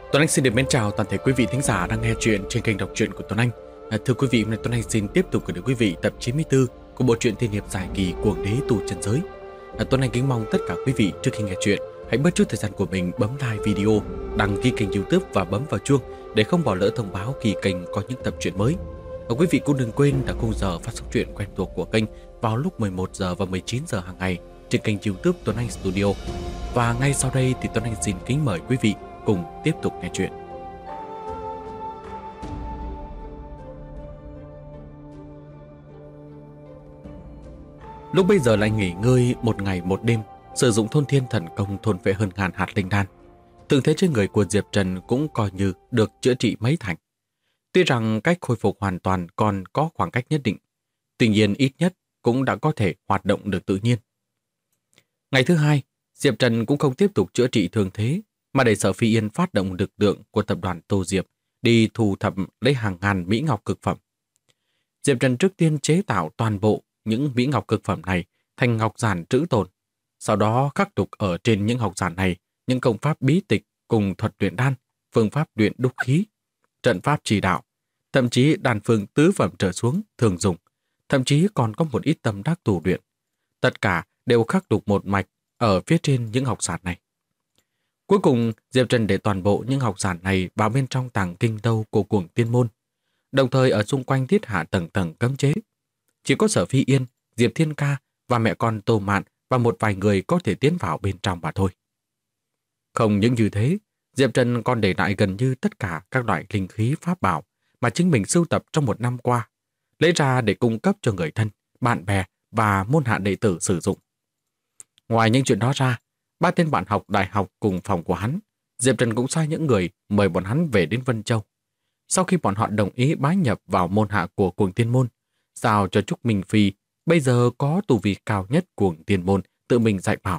Tuấn Anh xin được mến chào toàn thể quý vị thính giả đang nghe chuyện trên kênh đọc truyện của Tuấn Anh. Thưa quý vị, hôm nay Tuấn Anh xin tiếp tục gửi đến quý vị tập 94 của bộ truyện tiên hiệp dài kỳ Cuồng Đế Tù Chân Giới. Tuấn Anh kính mong tất cả quý vị trước khi nghe chuyện hãy bớt chút thời gian của mình bấm like video, đăng ký kênh YouTube và bấm vào chuông để không bỏ lỡ thông báo khi kênh có những tập truyện mới. Quý vị cũng đừng quên là khung giờ phát sóng truyện quen thuộc của kênh vào lúc 11 giờ và 19 giờ hàng ngày trên kênh YouTube Tuấn Anh Studio. Và ngay sau đây thì Tuấn Anh xin kính mời quý vị cùng tiếp tục nghe chuyện. Lúc bây giờ lại nghỉ ngơi một ngày một đêm, sử dụng thôn thiên thần công thôn phệ hơn ngàn hạt linh đan. Thương thế trên người của Diệp Trần cũng coi như được chữa trị mấy thành. Tuy rằng cách khôi phục hoàn toàn còn có khoảng cách nhất định, tuy nhiên ít nhất cũng đã có thể hoạt động được tự nhiên. Ngày thứ hai, Diệp Trần cũng không tiếp tục chữa trị thương thế, mà để Sở Phi Yên phát động lực lượng của tập đoàn Tô Diệp đi thu thập lấy hàng ngàn mỹ ngọc cực phẩm. Diệp Trần trước tiên chế tạo toàn bộ những mỹ ngọc cực phẩm này thành ngọc giản trữ tồn, sau đó khắc tục ở trên những ngọc giản này những công pháp bí tịch cùng thuật luyện đan, phương pháp luyện đúc khí, trận pháp chỉ đạo, thậm chí đan phương tứ phẩm trở xuống thường dùng, thậm chí còn có một ít tâm đắc tu luyện. Tất cả đều khắc tục một mạch ở phía trên những ngọc giản này. Cuối cùng, Diệp Trần để toàn bộ những ngọc giản này vào bên trong tàng kinh tâu của Cuồng Tiên Môn, đồng thời ở xung quanh thiết hạ tầng tầng cấm chế. Chỉ có Sở Phi Yên, Diệp Thiên Ca và mẹ con Tô Mạn và một vài người có thể tiến vào bên trong mà thôi. Không những như thế, Diệp Trần còn để lại gần như tất cả các loại linh khí pháp bảo mà chính mình sưu tập trong một năm qua, lấy ra để cung cấp cho người thân, bạn bè và môn hạ đệ tử sử dụng. Ngoài những chuyện đó ra, 3 tên bạn học đại học cùng phòng của hắn, Diệp Trần cũng sai những người mời bọn hắn về đến Vân Châu. Sau khi bọn họ đồng ý bái nhập vào môn hạ của Cuồng Tiên Môn, giao cho Trúc Minh Phi bây giờ có tu vi cao nhất Cuồng Tiên Môn tự mình dạy bảo.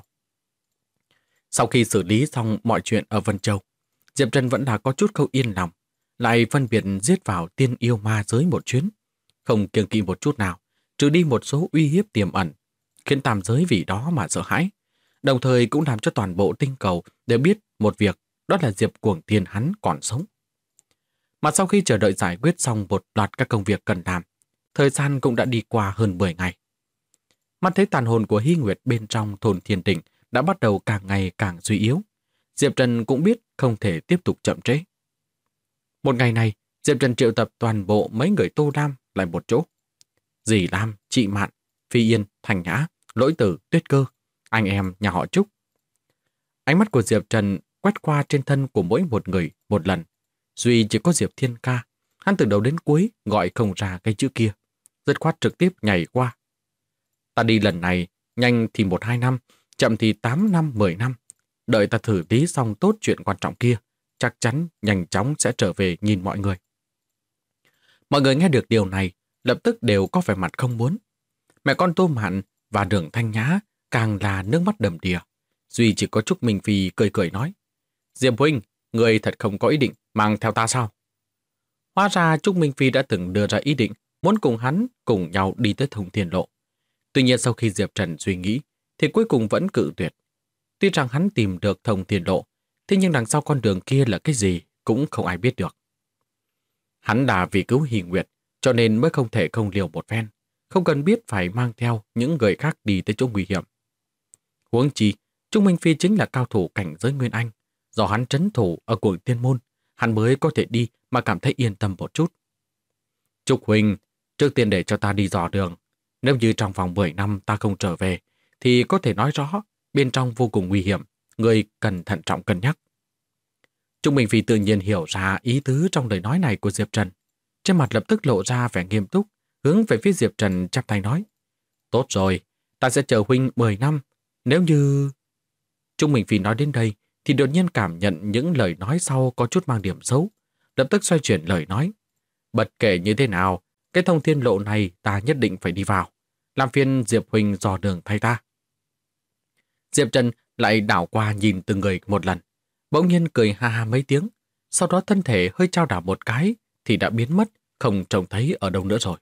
Sau khi xử lý xong mọi chuyện ở Vân Châu, Diệp Trần vẫn đã có chút không yên lòng, lại phân biệt giết vào tiên yêu ma giới một chuyến, không kiêng kỵ một chút nào, trừ đi một số uy hiếp tiềm ẩn, khiến tam giới vì đó mà sợ hãi. Đồng thời cũng làm cho toàn bộ tinh cầu đều biết một việc, đó là Diệp Cuồng Tiên hắn còn sống. Mà sau khi chờ đợi giải quyết xong một loạt các công việc cần làm, thời gian cũng đã đi qua hơn 10 ngày. Mắt thấy tàn hồn của Hy Nguyệt bên trong thôn Thiên Đỉnh đã bắt đầu càng ngày càng suy yếu, Diệp Trần cũng biết không thể tiếp tục chậm trễ. Một ngày này, Diệp Trần triệu tập toàn bộ mấy người Tô Lam lại một chỗ. Dì Lam, chị Mạn, Phi Yên, Thành Nhã, Lỗi Tử, Tuyết Cơ, anh em nhà họ Trúc. Ánh mắt của Diệp Trần quét qua trên thân của mỗi một người một lần. Duy chỉ có Diệp Thiên Ca, hắn từ đầu đến cuối gọi không ra cái chữ kia, dứt khoát trực tiếp nhảy qua. Ta đi lần này, nhanh thì 1-2 năm, chậm thì 8 năm, 10 năm. Đợi ta thử lý xong tốt chuyện quan trọng kia, chắc chắn nhanh chóng sẽ trở về nhìn mọi người. Mọi người nghe được điều này, lập tức đều có vẻ mặt không muốn. Mẹ con Tô Mạn và Đường Thanh Nhã càng là nước mắt đầm đìa. Duy chỉ có Trúc Minh Phi cười cười nói: Diệp huynh, người thật không có ý định mang theo ta sao? Hóa ra Trúc Minh Phi đã từng đưa ra ý định muốn cùng hắn cùng nhau đi tới Thông Thiên Lộ. Tuy nhiên sau khi Diệp Trần suy nghĩ thì cuối cùng vẫn cự tuyệt. Tuy rằng hắn tìm được Thông Thiên Lộ, thế nhưng đằng sau con đường kia là cái gì cũng không ai biết được. Hắn là vì cứu Hy Nguyệt, cho nên mới không thể không liều một phen, không cần biết phải mang theo những người khác đi tới chỗ nguy hiểm. Huống chi, Trúc Minh Phi chính là cao thủ cảnh giới Nguyên Anh, do hắn trấn thủ ở Cuồng Tiên Môn, hắn mới có thể đi mà cảm thấy yên tâm một chút. Trúc huynh, trước tiên để cho ta đi dò đường. Nếu như trong vòng 10 năm ta không trở về, thì có thể nói rõ bên trong vô cùng nguy hiểm, người cần thận trọng cân nhắc. Trúc Minh Phi tự nhiên hiểu ra ý tứ trong lời nói này của Diệp Trần. Trên mặt lập tức lộ ra vẻ nghiêm túc, hướng về phía Diệp Trần chắp tay nói: Tốt rồi, ta sẽ chờ huynh 10 năm. Nếu như... Trúc Minh Phi nói đến đây thì đột nhiên cảm nhận những lời nói sau có chút mang điểm xấu, lập tức xoay chuyển lời nói: Bất kể như thế nào, cái Thông Thiên Lộ này ta nhất định phải đi vào, làm phiền Diệp huynh dò đường thay ta. Diệp Trần lại đảo qua nhìn từng người một lần, bỗng nhiên cười ha ha mấy tiếng, sau đó thân thể hơi chao đảo một cái thì đã biến mất, không trông thấy ở đâu nữa rồi.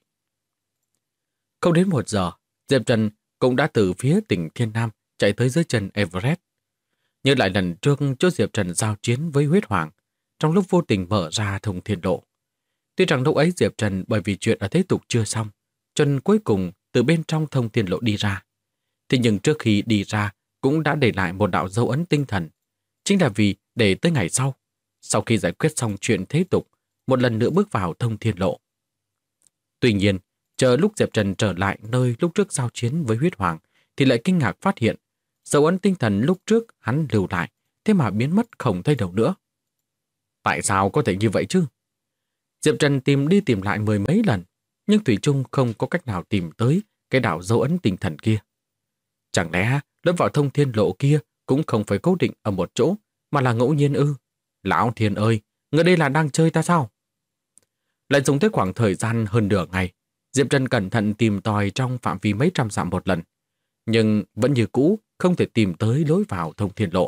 Không đến 1 giờ, Diệp Trần cũng đã từ phía tỉnh Thiên Nam chạy tới dưới chân Everest. Như lại lần trước chỗ Diệp Trần giao chiến với huyết hoàng, trong lúc vô tình mở ra thông thiên lộ. Tuy rằng lúc ấy Diệp Trần bởi vì chuyện ở thế tục chưa xong, cho nên cuối cùng từ bên trong thông thiên lộ đi ra. Thế nhưng trước khi đi ra cũng đã để lại một đạo dấu ấn tinh thần. Chính là vì để tới ngày sau khi giải quyết xong chuyện thế tục, một lần nữa bước vào thông thiên lộ. Tuy nhiên, chờ lúc Diệp Trần trở lại nơi lúc trước giao chiến với huyết hoàng, thì lại kinh ngạc phát hiện, dấu ấn tinh thần lúc trước hắn lưu lại, thế mà biến mất không thấy đâu nữa. Tại sao có thể như vậy chứ? Diệp Trần tìm đi tìm lại mười mấy lần, nhưng thủy chung không có cách nào tìm tới cái đạo dấu ấn tinh thần kia. Chẳng lẽ lối vào thông thiên lộ kia cũng không phải cố định ở một chỗ, mà là ngẫu nhiên ư? Lão Thiên ơi, người đây là đang chơi ta sao? Lại dùng tới khoảng thời gian hơn nửa ngày, Diệp Trần cẩn thận tìm tòi trong phạm vi mấy trăm dặm một lần, nhưng vẫn như cũ không thể tìm tới lối vào thông thiên lộ.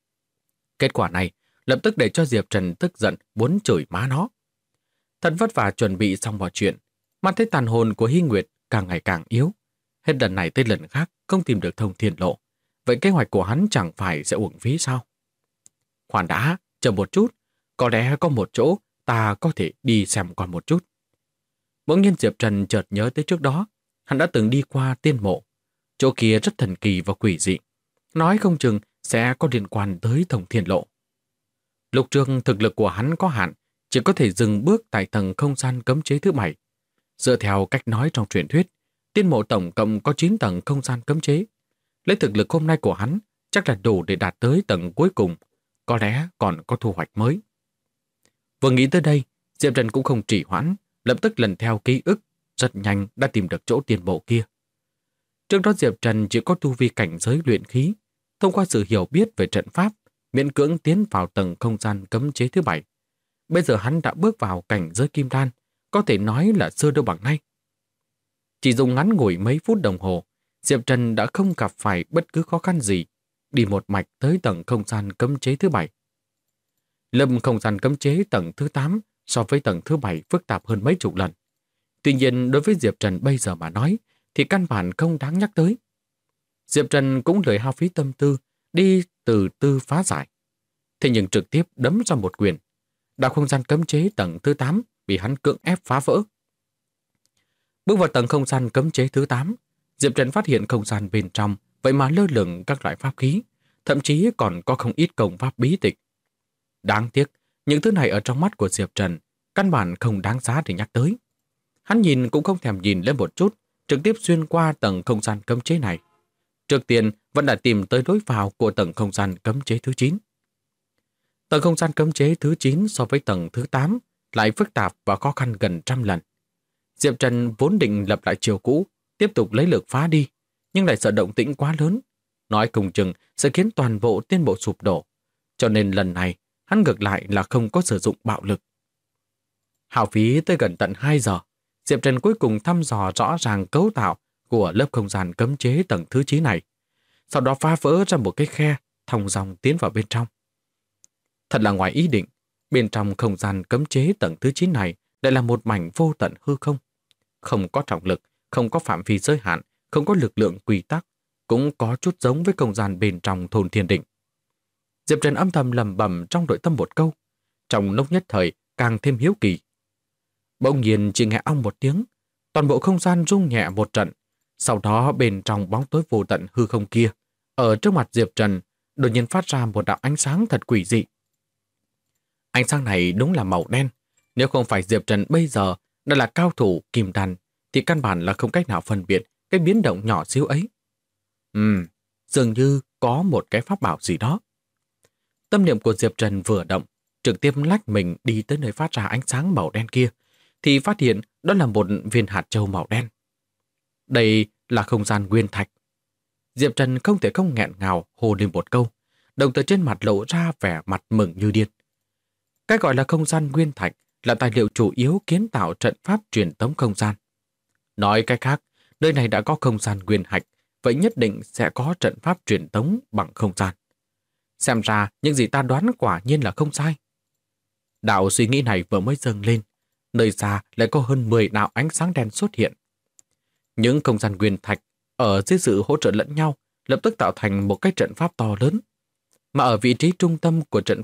Kết quả này lập tức để cho Diệp Trần tức giận muốn chửi má nó. Thật vất vả chuẩn bị xong mọi chuyện, mà thấy tàn hồn của Hy Nguyệt càng ngày càng yếu. Hết lần này tới lần khác không tìm được thông thiên lộ. Vậy kế hoạch của hắn chẳng phải sẽ uổng phí sao? Khoan đã, chờ một chút. Có lẽ có một chỗ ta có thể đi xem qua một chút. Bỗng nhiên Diệp Trần chợt nhớ tới trước đó, hắn đã từng đi qua tiên mộ. Chỗ kia rất thần kỳ và quỷ dị. Nói không chừng sẽ có liên quan tới thông thiên lộ. Lúc trước thực lực của hắn có hạn, chỉ có thể dừng bước tại tầng không gian cấm chế thứ 7. Dựa theo cách nói trong truyền thuyết, tiên mộ tổng cộng có 9 tầng không gian cấm chế. Lấy thực lực hôm nay của hắn, chắc là đủ để đạt tới tầng cuối cùng, có lẽ còn có thu hoạch mới. Vừa nghĩ tới đây, Diệp Trần cũng không trì hoãn, lập tức lần theo ký ức, rất nhanh đã tìm được chỗ tiên mộ kia. Trước đó Diệp Trần chỉ có tu vi cảnh giới luyện khí, thông qua sự hiểu biết về trận pháp, miễn cưỡng tiến vào tầng không gian cấm chế thứ 7. Bây giờ hắn đã bước vào cảnh giới kim đan, có thể nói là xưa đâu bằng nay. Chỉ dùng ngắn ngủi mấy phút đồng hồ, Diệp Trần đã không gặp phải bất cứ khó khăn gì, đi một mạch tới tầng không gian cấm chế thứ 7. Lâm không gian cấm chế tầng thứ 8 so với tầng thứ 7 phức tạp hơn mấy chục lần. Tuy nhiên đối với Diệp Trần bây giờ mà nói, thì căn bản không đáng nhắc tới. Diệp Trần cũng lười hao phí tâm tư, đi từ từ phá giải. Thế nhưng trực tiếp đấm ra một quyền. Đạo không gian cấm chế tầng thứ 8 bị hắn cưỡng ép phá vỡ. Bước vào tầng không gian cấm chế thứ 8, Diệp Trần phát hiện không gian bên trong vậy mà lơ lửng các loại pháp khí, thậm chí còn có không ít công pháp bí tịch. Đáng tiếc, những thứ này ở trong mắt của Diệp Trần căn bản không đáng giá để nhắc tới. Hắn nhìn cũng không thèm nhìn lên một chút, trực tiếp xuyên qua tầng không gian cấm chế này. Trước tiên vẫn đã tìm tới lối vào của tầng không gian cấm chế thứ 9. Tầng không gian cấm chế thứ 9 so với tầng thứ 8 lại phức tạp và khó khăn gần 100 lần. Diệp Trần vốn định lập lại chiều cũ, tiếp tục lấy lực phá đi, nhưng lại sợ động tĩnh quá lớn. Nói cùng chừng sẽ khiến toàn bộ tiên bộ sụp đổ. Cho nên lần này, hắn ngược lại là không có sử dụng bạo lực. Hao phí tới gần tận 2 giờ, Diệp Trần cuối cùng thăm dò rõ ràng cấu tạo của lớp không gian cấm chế tầng thứ 9 này. Sau đó phá vỡ ra một cái khe, thong dong tiến vào bên trong. Thật là ngoài ý định, bên trong không gian cấm chế tầng thứ 9 này lại là một mảnh vô tận hư không. Không có trọng lực, không có phạm vi giới hạn, không có lực lượng quy tắc, cũng có chút giống với không gian bên trong thôn thiên định. Diệp Trần âm thầm lẩm bẩm trong nội tâm một câu, trong lúc nhất thời càng thêm hiếu kỳ. Bỗng nhiên chỉ nghe ong một tiếng, toàn bộ không gian rung nhẹ một trận, sau đó bên trong bóng tối vô tận hư không kia, ở trước mặt Diệp Trần, đột nhiên phát ra một đạo ánh sáng thật quỷ dị. Ánh sáng này đúng là màu đen, nếu không phải Diệp Trần bây giờ đã là cao thủ kim đan, thì căn bản là không cách nào phân biệt cái biến động nhỏ xíu ấy. Dường như có một cái pháp bảo gì đó. Tâm niệm của Diệp Trần vừa động, trực tiếp lách mình đi tới nơi phát ra ánh sáng màu đen kia, thì phát hiện đó là một viên hạt châu màu đen. Đây là không gian nguyên thạch. Diệp Trần không thể không nghẹn ngào hô lên một câu, đồng thời trên mặt lộ ra vẻ mặt mừng như điên. Cái gọi là không gian nguyên thạch là tài liệu chủ yếu kiến tạo trận pháp truyền tống không gian. Nói cách khác, nơi này đã có không gian nguyên thạch, vậy nhất định sẽ có trận pháp truyền tống bằng không gian. Xem ra những gì ta đoán quả nhiên là không sai. Đạo suy nghĩ này vừa mới dâng lên, nơi xa lại có hơn 10 đạo ánh sáng đen xuất hiện. Những không gian nguyên thạch ở dưới sự hỗ trợ lẫn nhau lập tức tạo thành một cái trận pháp to lớn. Mà ở vị trí trung tâm của trận pháp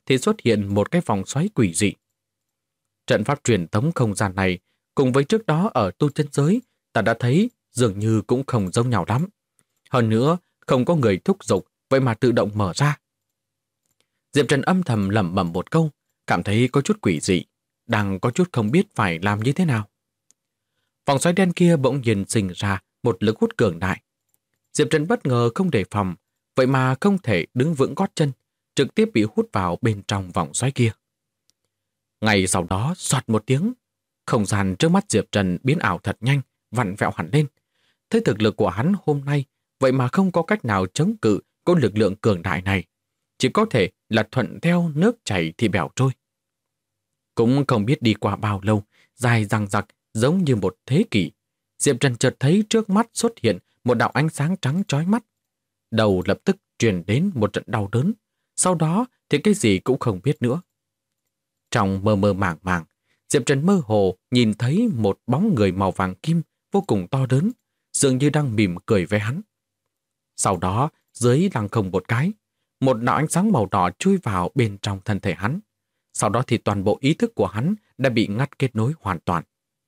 thì xuất hiện một cái vòng xoáy quỷ dị. Trận pháp truyền tống không gian này cùng với trước đó ở tu chân giới ta đã thấy dường như cũng không giống nhau lắm. Hơn nữa, không có người thúc giục, vậy mà tự động mở ra. Diệp Trần âm thầm lẩm bẩm một câu, cảm thấy có chút quỷ dị, đang có chút không biết phải làm như thế nào. Vòng xoáy đen kia bỗng nhiên sinh ra một lực hút cường đại. Diệp Trần bất ngờ không đề phòng, vậy mà không thể đứng vững gót chân, trực tiếp bị hút vào bên trong vòng xoáy kia. Ngay sau đó, xoạt một tiếng, không gian trước mắt Diệp Trần biến ảo thật nhanh, vặn vẹo hẳn lên. Thấy thực lực của hắn hôm nay, vậy mà không có cách nào chống cự có lực lượng cường đại này. Chỉ có thể là thuận theo nước chảy thì bèo trôi. Cũng không biết đi qua bao lâu, dài dằng dặc giống như một thế kỷ. Diệp Trần chợt thấy trước mắt xuất hiện một đạo ánh sáng trắng chói mắt. Đầu lập tức truyền đến một trận đau đớn. Sau đó thì cái gì cũng không biết nữa. Trong mơ mơ màng màng, Diệp Trần mơ hồ nhìn thấy một bóng người màu vàng kim vô cùng to lớn, dường như đang mỉm cười với hắn. Sau đó, dưới lăng không một cái, một đạo ánh sáng màu đỏ chui vào bên trong thân thể hắn. Sau đó thì toàn bộ ý thức của hắn đã bị ngắt kết nối hoàn toàn.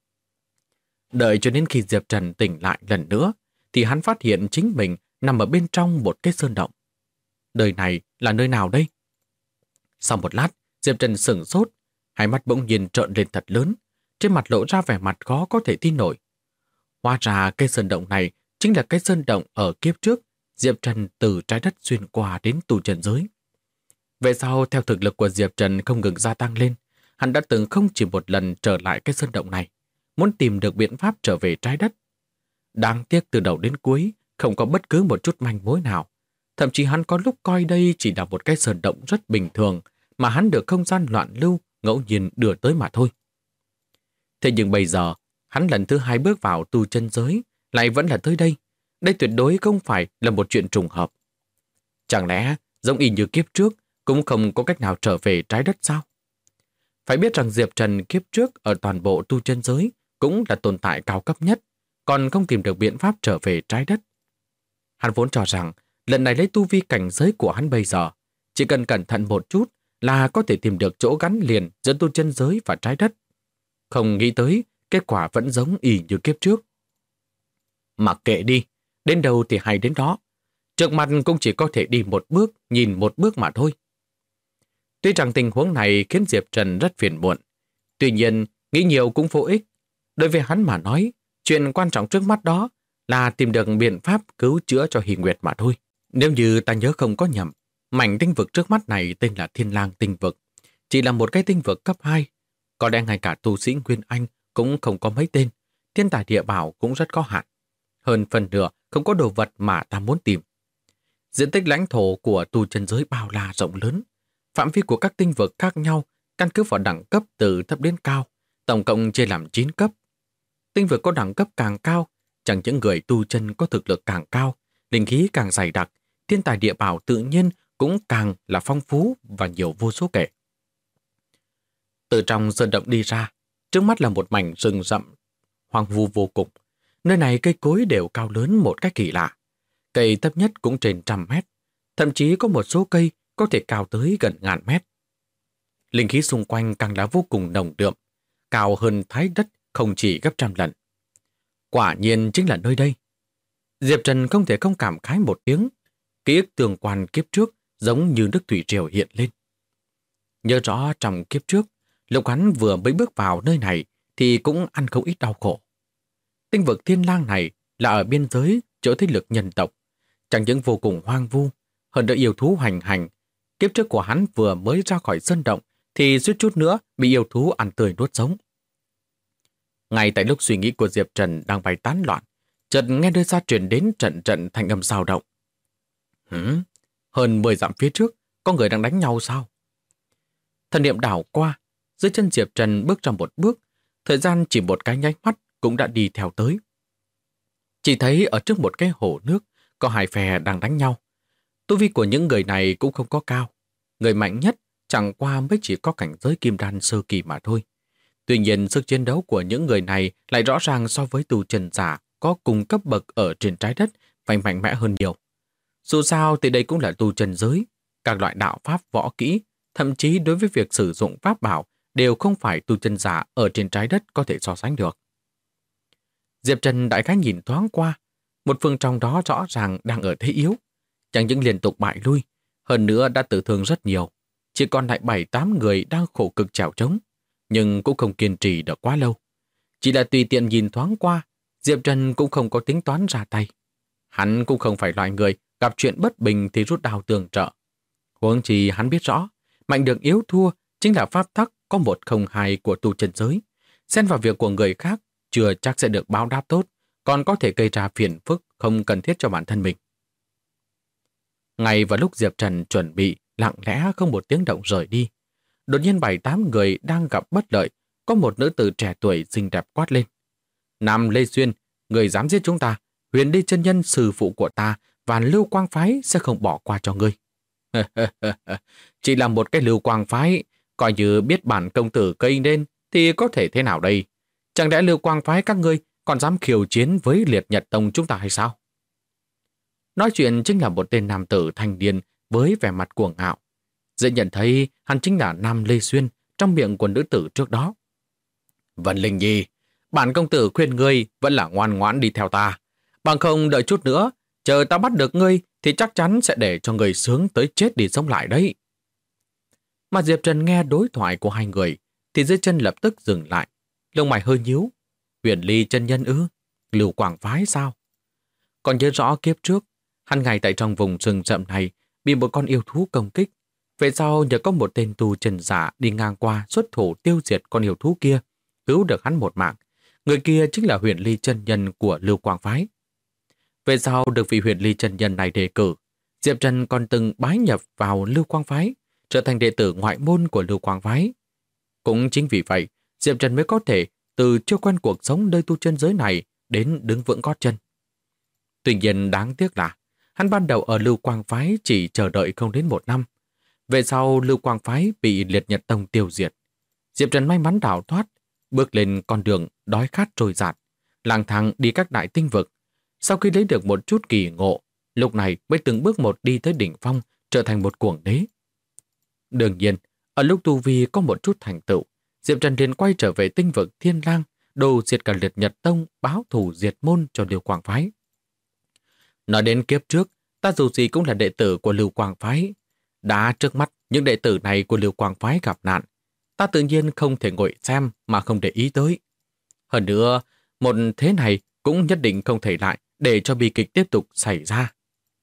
Đợi cho đến khi Diệp Trần tỉnh lại lần nữa, thì hắn phát hiện chính mình nằm ở bên trong một cái sơn động. Đời này là nơi nào đây? Sau một lát, Diệp Trần sửng sốt, hai mắt bỗng nhiên trợn lên thật lớn, trên mặt lộ ra vẻ mặt khó có thể tin nổi. Hóa ra cái sơn động này chính là cái sơn động ở kiếp trước Diệp Trần từ trái đất xuyên qua đến tu chân giới. Về sau, theo thực lực của Diệp Trần không ngừng gia tăng lên, hắn đã từng không chỉ một lần trở lại cái sơn động này, muốn tìm được biện pháp trở về trái đất. Đáng tiếc từ đầu đến cuối, không có bất cứ một chút manh mối nào. Thậm chí hắn có lúc coi đây chỉ là một cái sơn động rất bình thường, mà hắn được không gian loạn lưu ngẫu nhiên đưa tới mà thôi. Thế nhưng bây giờ, hắn lần thứ 2 bước vào tu chân giới, lại vẫn là tới đây. Đây tuyệt đối không phải là một chuyện trùng hợp. Chẳng lẽ, giống y như kiếp trước, cũng không có cách nào trở về trái đất sao? Phải biết rằng Diệp Trần kiếp trước ở toàn bộ tu chân giới cũng là tồn tại cao cấp nhất, còn không tìm được biện pháp trở về trái đất. Hắn vốn cho rằng, lần này lấy tu vi cảnh giới của hắn bây giờ, chỉ cần cẩn thận một chút là có thể tìm được chỗ gắn liền giữa tu chân giới và trái đất. Không nghĩ tới, kết quả vẫn giống y như kiếp trước. Mặc kệ đi, đến đâu thì hay đến đó. Trước mặt cũng chỉ có thể đi một bước, nhìn một bước mà thôi. Tuy rằng tình huống này khiến Diệp Trần rất phiền muộn, tuy nhiên nghĩ nhiều cũng vô ích. Đối với hắn mà nói, chuyện quan trọng trước mắt đó là tìm được biện pháp cứu chữa cho Hỷ Nguyệt mà thôi. Nếu như ta nhớ không có nhầm, mảnh tinh vực trước mắt này tên là Thiên Lang tinh vực, chỉ là một cái tinh vực cấp 2. Có lẽ ngay cả tu sĩ Nguyên Anh cũng không có mấy tên, thiên tài địa bảo cũng rất có hạn. Hơn phần nửa không có đồ vật mà ta muốn tìm. Diện tích lãnh thổ của tu chân giới bao la rộng lớn, phạm vi của các tinh vực khác nhau căn cứ vào đẳng cấp từ thấp đến cao, tổng cộng chia làm 9 cấp. Tinh vực có đẳng cấp càng cao, chẳng những người tu chân có thực lực càng cao, linh khí càng dày đặc, thiên tài địa bảo tự nhiên cũng càng là phong phú và nhiều vô số kể. Từ trong sơn động đi ra, trước mắt là một mảnh rừng rậm, hoang vu vô cùng. Nơi này cây cối đều cao lớn một cách kỳ lạ. Cây thấp nhất cũng trên 100 mét, thậm chí có một số cây có thể cao tới gần 1000 mét. Linh khí xung quanh càng là vô cùng nồng đượm, cao hơn thái đất không chỉ gấp 100 lần. Quả nhiên chính là nơi đây. Diệp Trần không thể không cảm khái một tiếng, ký ức tương quan kiếp trước giống như nước thủy triều hiện lên. Nhớ rõ trong kiếp trước, lúc hắn vừa mới bước vào nơi này thì cũng ăn không ít đau khổ. Tinh vực Thiên Lang này là ở biên giới chỗ thế lực nhân tộc, chẳng những vô cùng hoang vu, hơn nữa yêu thú hoành hành. Kiếp trước của hắn vừa mới ra khỏi sơn động thì suýt chút nữa bị yêu thú ăn tươi nuốt sống. Ngay tại lúc suy nghĩ của Diệp Trần đang bay tán loạn, chợt nghe nơi xa truyền đến trận trận thanh âm xao động. Hơn 10 dặm phía trước, có người đang đánh nhau sao? Thần niệm đảo qua, dưới chân Diệp Trần bước ra một bước, thời gian chỉ một cái nháy mắt cũng đã đi theo tới. Chỉ thấy ở trước một cái hồ nước có hai phe đang đánh nhau. Tu vi của những người này cũng không có cao. Người mạnh nhất chẳng qua mới chỉ có cảnh giới kim đan sơ kỳ mà thôi. Tuy nhiên sức chiến đấu của những người này lại rõ ràng so với tu chân giả có cùng cấp bậc ở trên trái đất phải mạnh mẽ hơn nhiều. Dù sao thì đây cũng là tu chân giới, các loại đạo pháp võ kỹ thậm chí đối với việc sử dụng pháp bảo đều không phải tu chân giả ở trên trái đất có thể so sánh được. Diệp Trần đại khái nhìn thoáng qua, một phương trong đó rõ ràng đang ở thế yếu, chẳng những liên tục bại lui, hơn nữa đã tử thương rất nhiều, chỉ còn lại 7-8 người đang khổ cực chèo trống, nhưng cũng không kiên trì được quá lâu. Chỉ là tùy tiện nhìn thoáng qua, Diệp Trần cũng không có tính toán ra tay. Hắn cũng không phải loại người gặp chuyện bất bình thì rút đao tường trợ. Huống chi hắn biết rõ, mạnh được yếu thua chính là pháp tắc có 102 của tu chân giới. Xen vào việc của người khác chưa chắc sẽ được báo đáp tốt, còn có thể gây ra phiền phức không cần thiết cho bản thân mình. Ngay vào lúc Diệp Trần chuẩn bị lặng lẽ không một tiếng động rời đi, đột nhiên 7-8 người đang gặp bất lợi, có một nữ tử trẻ tuổi xinh đẹp quát lên. Nam Lê Xuyên, người dám giết chúng ta, Huyền Ly chân nhân sư phụ của ta và Lưu Quang Phái sẽ không bỏ qua cho ngươi. Chỉ là một cái Lưu Quang Phái, coi như biết bản công tử cây nên thì có thể thế nào đây? Chẳng lẽ Lưu Quang Phái các ngươi còn dám khiêu chiến với Liệt Nhật Tông chúng ta hay sao? Nói chuyện chính là một tên nam tử thanh niên với vẻ mặt cuồng ngạo. Dễ nhận thấy hắn chính là Nam Lê Xuyên trong miệng của nữ tử trước đó. Vân Linh Nhi, bản công tử khuyên ngươi vẫn là ngoan ngoãn đi theo ta. Bằng không đợi chút nữa, chờ ta bắt được ngươi thì chắc chắn sẽ để cho ngươi sướng tới chết đi sống lại đấy. Mà Diệp Trần nghe đối thoại của hai người thì dưới chân lập tức dừng lại. Lông mày hơi nhíu. Huyền Ly chân nhân ư? Lưu Quang Phái sao? Còn nhớ rõ kiếp trước, hắn ngay tại trong vùng rừng rậm này bị một con yêu thú công kích. Về sau nhờ có một tên tu chân giả đi ngang qua xuất thủ tiêu diệt con yêu thú kia, cứu được hắn một mạng. Người kia chính là Huyền Ly chân nhân của Lưu Quang Phái. Về sau được vị Huyền Ly chân nhân này đề cử, Diệp Trần còn từng bái nhập vào Lưu Quang Phái, trở thành đệ tử ngoại môn của Lưu Quang Phái. Cũng chính vì vậy, Diệp Trần mới có thể từ chưa quen cuộc sống nơi tu chân giới này đến đứng vững gót chân. Tuy nhiên đáng tiếc là hắn ban đầu ở Lưu Quang Phái chỉ chờ đợi không đến 1 năm. Về sau Lưu Quang Phái bị Liệt Nhật Tông tiêu diệt. Diệp Trần may mắn đào thoát, bước lên con đường đói khát trôi dạt, lang thang đi các đại tinh vực. Sau khi lấy được một chút kỳ ngộ, lúc này mới từng bước một đi tới đỉnh phong, trở thành một cuồng đế. Đương nhiên, ở lúc tu vi có một chút thành tựu, Diệp Trần liền quay trở về tinh vực Thiên Lang, đồ diệt cả Liệt Nhật Tông, báo thù diệt môn cho Lưu Quang Phái. Nói đến kiếp trước, ta dù gì cũng là đệ tử của Lưu Quang Phái. Đã trước mắt những đệ tử này của Lưu Quang Phái gặp nạn, ta tự nhiên không thể ngồi xem mà không để ý tới. Hơn nữa, một thế này cũng nhất định không thể lại để cho bi kịch tiếp tục xảy ra.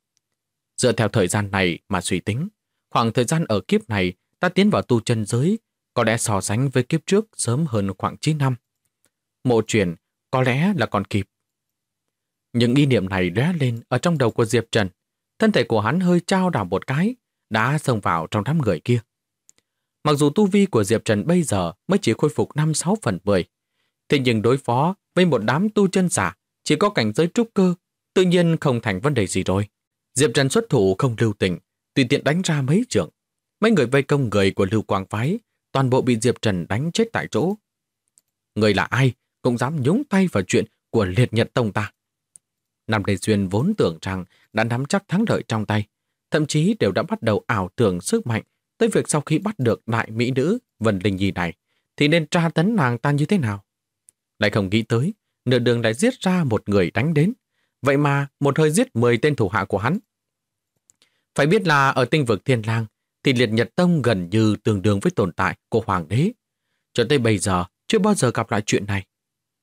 Dựa theo thời gian này mà suy tính, khoảng thời gian ở kiếp này ta tiến vào tu chân giới có lẽ so sánh với kiếp trước sớm hơn khoảng 9 năm. Mộ chuyển có lẽ là còn kịp. Những ý niệm này lóe lên ở trong đầu của Diệp Trần. Thân thể của hắn hơi chao đảo một cái, đã xông vào trong đám người kia. Mặc dù tu vi của Diệp Trần bây giờ mới chỉ khôi phục 5-6/10, thế nhưng đối phó với một đám tu chân giả chỉ có cảnh giới trúc cơ, tự nhiên không thành vấn đề gì rồi. Diệp Trần xuất thủ không lưu tình, tùy tiện đánh ra mấy chưởng. Mấy người vây công người của Lưu Quang Phái, toàn bộ bị Diệp Trần đánh chết tại chỗ. Người là ai cũng dám nhúng tay vào chuyện của Liệt Nhật Tông ta. Nam Lê Xuyên vốn tưởng rằng đã nắm chắc thắng lợi trong tay, thậm chí đều đã bắt đầu ảo tưởng sức mạnh tới việc sau khi bắt được đại mỹ nữ Vân Linh Nhi này thì nên tra tấn nàng ta như thế nào. Lại không nghĩ tới, nửa đường lại giết ra một người đánh đến, vậy mà một hơi giết 10 tên thủ hạ của hắn. Phải biết là ở tinh vực Thiên Lang thì Liệt Nhật Tông gần như tương đương với tồn tại của Hoàng đế. Cho tới bây giờ chưa bao giờ gặp lại chuyện này.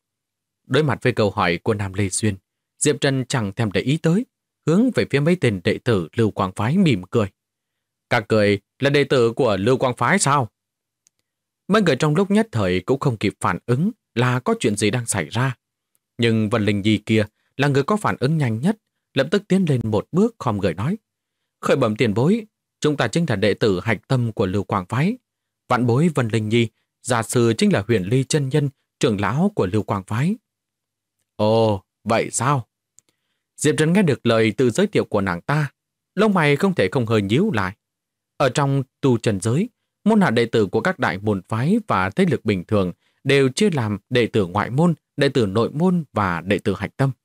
Đối mặt với câu hỏi của Nam Lê Xuyên, Diệp Trần chẳng thèm để ý tới, hướng về phía mấy tên đệ tử Lưu Quang Phái mỉm cười. Các người là đệ tử của Lưu Quang Phái sao? Mấy người trong lúc nhất thời cũng không kịp phản ứng là có chuyện gì đang xảy ra. Nhưng Vân Linh Nhi kia là người có phản ứng nhanh nhất, lập tức tiến lên một bước khom người nói. Khởi bẩm tiền bối, chúng ta chính là đệ tử hạch tâm của Lưu Quang Phái. Vạn bối Vân Linh Nhi, gia sư chính là Huyền Ly chân nhân, trưởng lão của Lưu Quang Phái. Ồ, vậy sao? Diệp Trần nghe được lời tự giới thiệu của nàng ta, lông mày không thể không hơi nhíu lại. Ở trong tu chân giới, môn hạ đệ tử của các đại môn phái và thế lực bình thường đều chia làm đệ tử ngoại môn, đệ tử nội môn và đệ tử hạch tâm.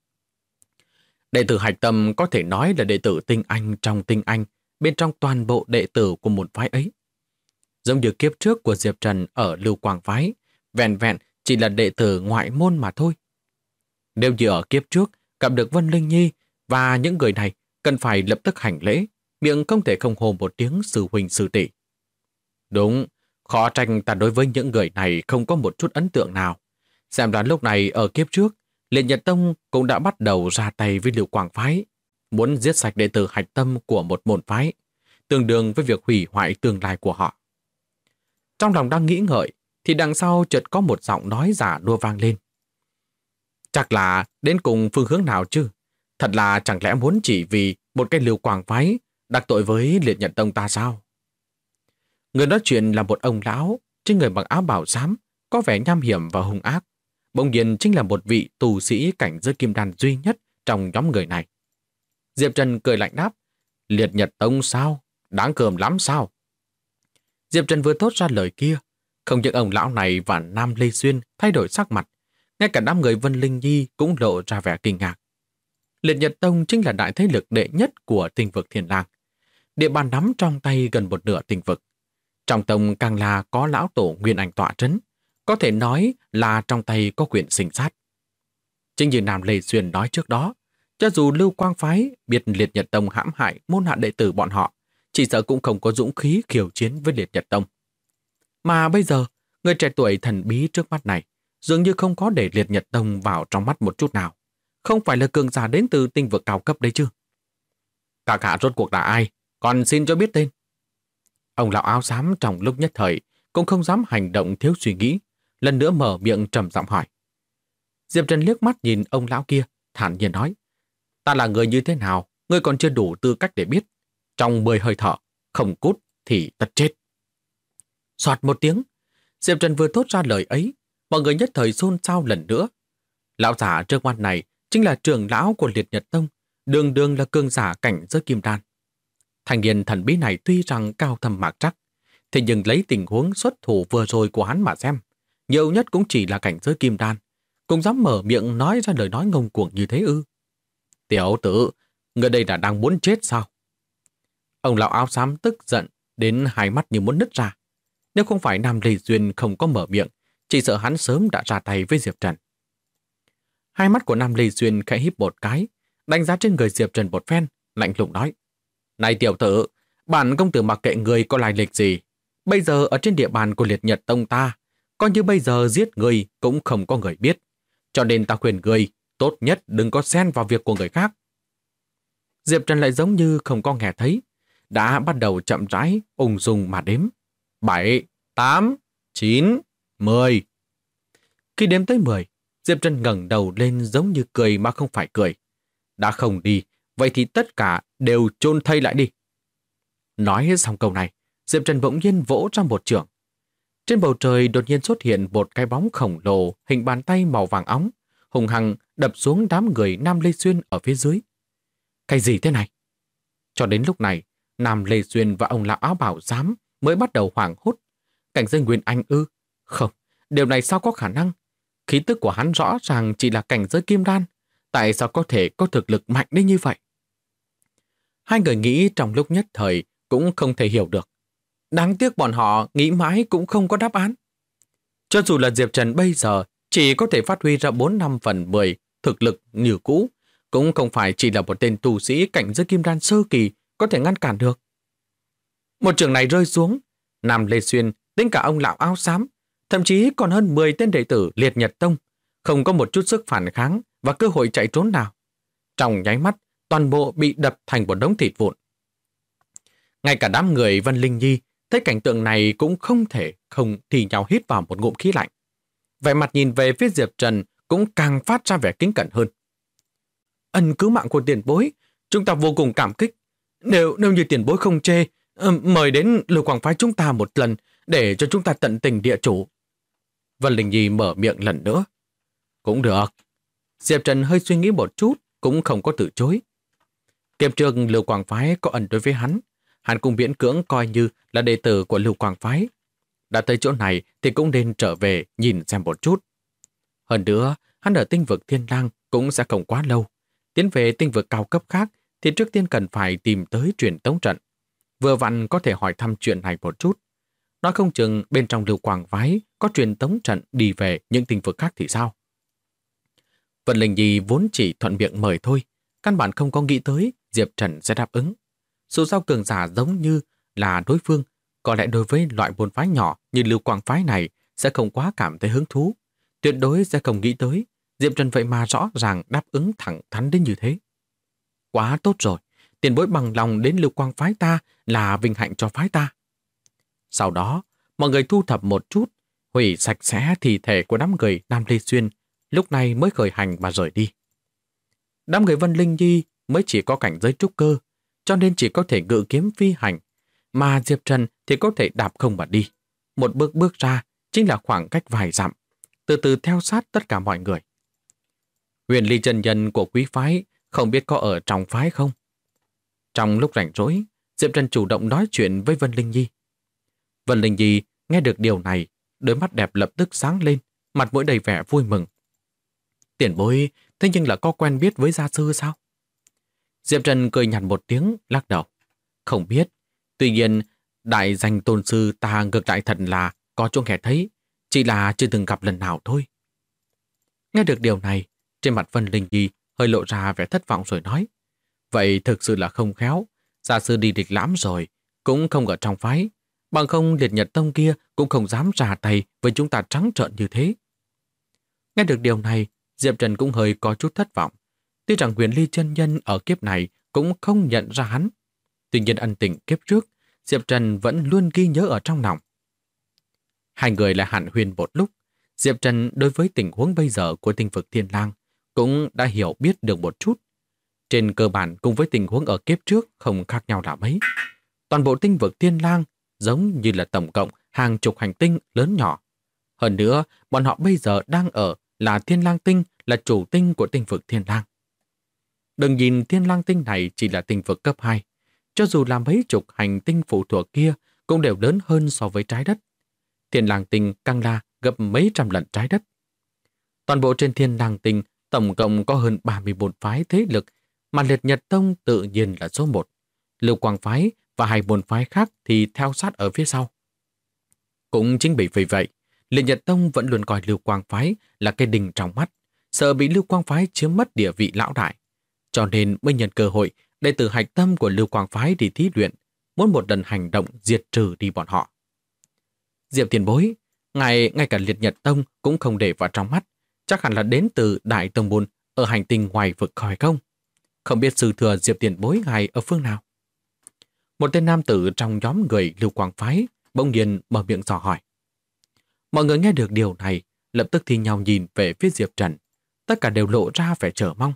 Đệ tử hạch tâm có thể nói là đệ tử tinh anh trong tinh anh, bên trong toàn bộ đệ tử của môn phái ấy. giống như kiếp trước của Diệp Trần ở Lưu Quang Phái, vẹn vẹn chỉ là đệ tử ngoại môn mà thôi. Nếu như ở kiếp trước gặp được Vân Linh Nhi và những người này cần phải lập tức hành lễ, miệng không thể không hô một tiếng sư huynh sư tỷ. Đúng, khó trách ta đối với những người này không có một chút ấn tượng nào. Xem ra lúc này ở kiếp trước, Liệt Nhật Tông cũng đã bắt đầu ra tay với Lưu Quang Phái, muốn giết sạch đệ tử hạch tâm của một môn phái, tương đương với việc hủy hoại tương lai của họ. Trong lòng đang nghĩ ngợi, thì đằng sau chợt có một giọng nói giả đua vang lên. Chắc là đến cùng phương hướng nào chứ? Thật là chẳng lẽ muốn chỉ vì một cái Lưu Quang Phái đắc tội với Liệt Nhật Tông ta sao? Người nói chuyện là một ông lão, trên người mặc áo bào xám, có vẻ nham hiểm và hung ác. Bỗng nhiên chính là một vị tù sĩ cảnh giới kim đan duy nhất trong nhóm người này. Diệp Trần cười lạnh đáp, Liệt Nhật Tông sao? Đáng gờm lắm sao? Diệp Trần vừa thốt ra lời kia, không những ông lão này và Nam Lê Xuyên thay đổi sắc mặt, ngay cả đám người Vân Linh Nhi cũng lộ ra vẻ kinh ngạc. Liệt Nhật Tông chính là đại thế lực đệ nhất của tinh vực Thiên Lang. Địa bàn nắm trong tay gần một nửa tinh vực. Trong tông càng là có lão tổ Nguyên Anh tọa trấn, có thể nói là trong tay có quyền sinh sát. Chính như Nam Lê Xuyên nói trước đó, cho dù Lưu Quang Phái biết Liệt Nhật Tông hãm hại môn hạ đệ tử bọn họ, chỉ sợ cũng không có dũng khí khiêu chiến với Liệt Nhật Tông. Mà bây giờ, người trẻ tuổi thần bí trước mắt này dường như không có để Liệt Nhật Tông vào trong mắt một chút nào. Không phải là cường giả đến từ tinh vực cao cấp đấy chứ. Các hạ rốt cuộc là ai? Còn xin cho biết tên. Ông lão áo xám trong lúc nhất thời cũng không dám hành động thiếu suy nghĩ, lần nữa mở miệng trầm giọng hỏi. Diệp Trần liếc mắt nhìn ông lão kia, thản nhiên nói, ta là người như thế nào, ngươi còn chưa đủ tư cách để biết. Trong 10 hơi thở, không cút thì tất chết. Soạt một tiếng, Diệp Trần vừa thốt ra lời ấy, mọi người nhất thời xôn xao lần nữa. Lão giả trước mặt này chính là trưởng lão của Liệt Nhật Tông, đường đường là cường giả cảnh giới kim đan. Thanh niên thần bí này tuy rằng cao thâm mạc trắc, thế nhưng lấy tình huống xuất thủ vừa rồi của hắn mà xem, nhiều nhất cũng chỉ là cảnh giới kim đan, cũng dám mở miệng nói ra lời nói ngông cuồng như thế ư? Tiểu tử, người đây là đang muốn chết sao? Ông lão áo xám tức giận đến hai mắt như muốn nứt ra. Nếu không phải Nam Lê Duyên không có mở miệng, chỉ sợ hắn sớm đã ra tay với Diệp Trần. Hai mắt của Nam Lê Duyên khẽ híp một cái, đánh giá trên người Diệp Trần một phen, lạnh lùng nói. Này tiểu tử, bản công tử mặc kệ người có lai lịch gì. Bây giờ ở trên địa bàn của Liệt Nhật Tông ta, coi như bây giờ giết người cũng không có người biết. Cho nên ta khuyên người, tốt nhất đừng có xen vào việc của người khác. Diệp Trần lại giống như không có nghe thấy, đã bắt đầu chậm rãi, ung dung mà đếm. 7, 8, 9, 10. Khi đếm tới 10, Diệp Trần ngẩng đầu lên giống như cười mà không phải cười. Đã không đi, vậy thì tất cả đều chôn thây lại đi. Nói xong câu này, Diệp Trần bỗng nhiên vỗ ra một chưởng. Trên bầu trời đột nhiên xuất hiện một cái bóng khổng lồ hình bàn tay màu vàng óng, hùng hăng đập xuống đám người Nam Lê Xuyên ở phía dưới. Cái gì thế này? Cho đến lúc này, Nam Lê Xuyên và ông lão áo bảo xám mới bắt đầu hoảng hốt. Cảnh giới Nguyên Anh ư? Không, điều này sao có khả năng? Khí tức của hắn rõ ràng chỉ là cảnh giới kim đan. Tại sao có thể có thực lực mạnh đến như vậy? Hai người nghĩ trong lúc nhất thời cũng không thể hiểu được. Đáng tiếc bọn họ nghĩ mãi cũng không có đáp án. Cho dù là Diệp Trần bây giờ chỉ có thể phát huy ra 4/5/10 thực lực như cũ, cũng không phải chỉ là một tên tu sĩ cảnh giới kim đan sơ kỳ có thể ngăn cản được. Một trường này rơi xuống, Nam Lê Xuyên, tính cả ông lão áo xám, thậm chí còn hơn 10 tên đệ tử Liệt Nhật Tông, không có một chút sức phản kháng và cơ hội chạy trốn nào. Trong nháy mắt, toàn bộ bị đập thành một đống thịt vụn. Ngay cả đám người Vân Linh Nhi thấy cảnh tượng này cũng không thể không thì nhau hít vào một ngụm khí lạnh. Vẻ mặt nhìn về phía Diệp Trần cũng càng phát ra vẻ kính cẩn hơn. Ân cứu mạng của tiền bối, chúng ta vô cùng cảm kích. Nếu như tiền bối không chê, mời đến Lưu Quang Phái chúng ta một lần để cho chúng ta tận tình địa chủ. Vân Linh Nhi mở miệng lần nữa. Cũng được. Diệp Trần hơi suy nghĩ một chút, cũng không có từ chối. Kiếp trước Lưu Quang Phái có ẩn đối với hắn cũng miễn cưỡng coi như là đệ tử của Lưu Quang Phái. Đã tới chỗ này thì cũng nên trở về nhìn xem một chút. Hơn nữa, hắn ở tinh vực Thiên Lang cũng sẽ không quá lâu. Tiến về tinh vực cao cấp khác thì trước tiên cần phải tìm tới truyền tống trận. Vừa vặn có thể hỏi thăm chuyện này một chút. Nói không chừng bên trong Lưu Quang Phái có truyền tống trận đi về những tinh vực khác thì sao? Vân Linh Nhi vốn chỉ thuận miệng mời thôi, căn bản không có nghĩ tới Diệp Trần sẽ đáp ứng. Dù sao cường giả giống như là đối phương, có lẽ đối với loại môn phái nhỏ như Lưu Quang Phái này sẽ không quá cảm thấy hứng thú. Tuyệt đối sẽ không nghĩ tới Diệp Trần vậy mà rõ ràng đáp ứng thẳng thắn đến như thế. Quá tốt rồi, tiền bối bằng lòng đến Lưu Quang Phái ta là vinh hạnh cho phái ta. Sau đó, mọi người thu thập một chút, hủy sạch sẽ thi thể của đám người Nam Lê Xuyên, lúc này mới khởi hành mà rời đi. Đám người Vân Linh Nhi mới chỉ có cảnh giới trúc cơ, cho nên chỉ có thể ngự kiếm phi hành, mà Diệp Trần thì có thể đạp không mà đi. Một bước bước ra chính là khoảng cách vài dặm, từ từ theo sát tất cả mọi người. Huyền Ly chân nhân của quý phái không biết có ở trong phái không? Trong lúc rảnh rỗi, Diệp Trần chủ động nói chuyện với Vân Linh Nhi. Vân Linh Nhi nghe được điều này, đôi mắt đẹp lập tức sáng lên, mặt mũi đầy vẻ vui mừng. Tiền bối, thế nhưng là có quen biết với gia sư sao? Diệp Trần cười nhạt một tiếng, lắc đầu. Không biết, tuy nhiên, đại danh tôn sư ta ngược lại thật là có chỗ nghe thấy, chỉ là chưa từng gặp lần nào thôi. Nghe được điều này, trên mặt Vân Linh Nhi hơi lộ ra vẻ thất vọng rồi nói. Vậy thực sự là không khéo, gia sư đi địch lãm rồi, cũng không ở trong phái, bằng không Liệt Nhật Tông kia cũng không dám ra tay với chúng ta trắng trợn như thế. Nghe được điều này, Diệp Trần cũng hơi có chút thất vọng. Tuy rằng Huyền Ly chân nhân ở kiếp này cũng không nhận ra hắn. Tuy nhiên ân tình kiếp trước, Diệp Trần vẫn luôn ghi nhớ ở trong lòng. Hai người lại hàn huyên một lúc. Diệp Trần đối với tình huống bây giờ của tinh vực Thiên Lang cũng đã hiểu biết được một chút. Trên cơ bản cùng với tình huống ở kiếp trước không khác nhau là mấy. Toàn bộ tinh vực Thiên Lang giống như là tổng cộng hàng chục hành tinh lớn nhỏ. Hơn nữa, bọn họ bây giờ đang ở là Thiên Lang Tinh, là chủ tinh của tinh vực Thiên Lang. Đừng nhìn Thiên Lang Tinh này chỉ là tinh vực cấp 2. Cho dù là mấy chục hành tinh phụ thuộc kia cũng đều lớn hơn so với trái đất. Thiên Lang Tinh càng là gấp mấy trăm lần trái đất. Toàn bộ trên Thiên Lang Tinh tổng cộng có hơn 34 phái thế lực, mà Liệt Nhật Tông tự nhiên là số 1. Lưu Quang Phái và hai môn phái khác thì theo sát ở phía sau. Cũng chính vì vậy, Liệt Nhật Tông vẫn luôn coi Lưu Quang Phái là cái đinh trong mắt, sợ bị Lưu Quang Phái chiếm mất địa vị lão đại. Cho nên mới nhận cơ hội đệ tử hạch tâm của Lưu Quang Phái đi thí luyện, muốn một lần hành động diệt trừ đi bọn họ. Diệp tiền bối, ngay cả Liệt Nhật Tông cũng không để vào trong mắt, chắc hẳn là đến từ Đại Tông Môn ở hành tinh ngoài vực khỏi không? Không biết sư thừa Diệp tiền bối ngài ở phương nào? Một tên nam tử trong nhóm người Lưu Quang Phái bỗng nhiên mở miệng dò hỏi. Mọi người nghe được điều này, lập tức thi nhau nhìn về phía Diệp Trần. Tất cả đều lộ ra vẻ chờ mong.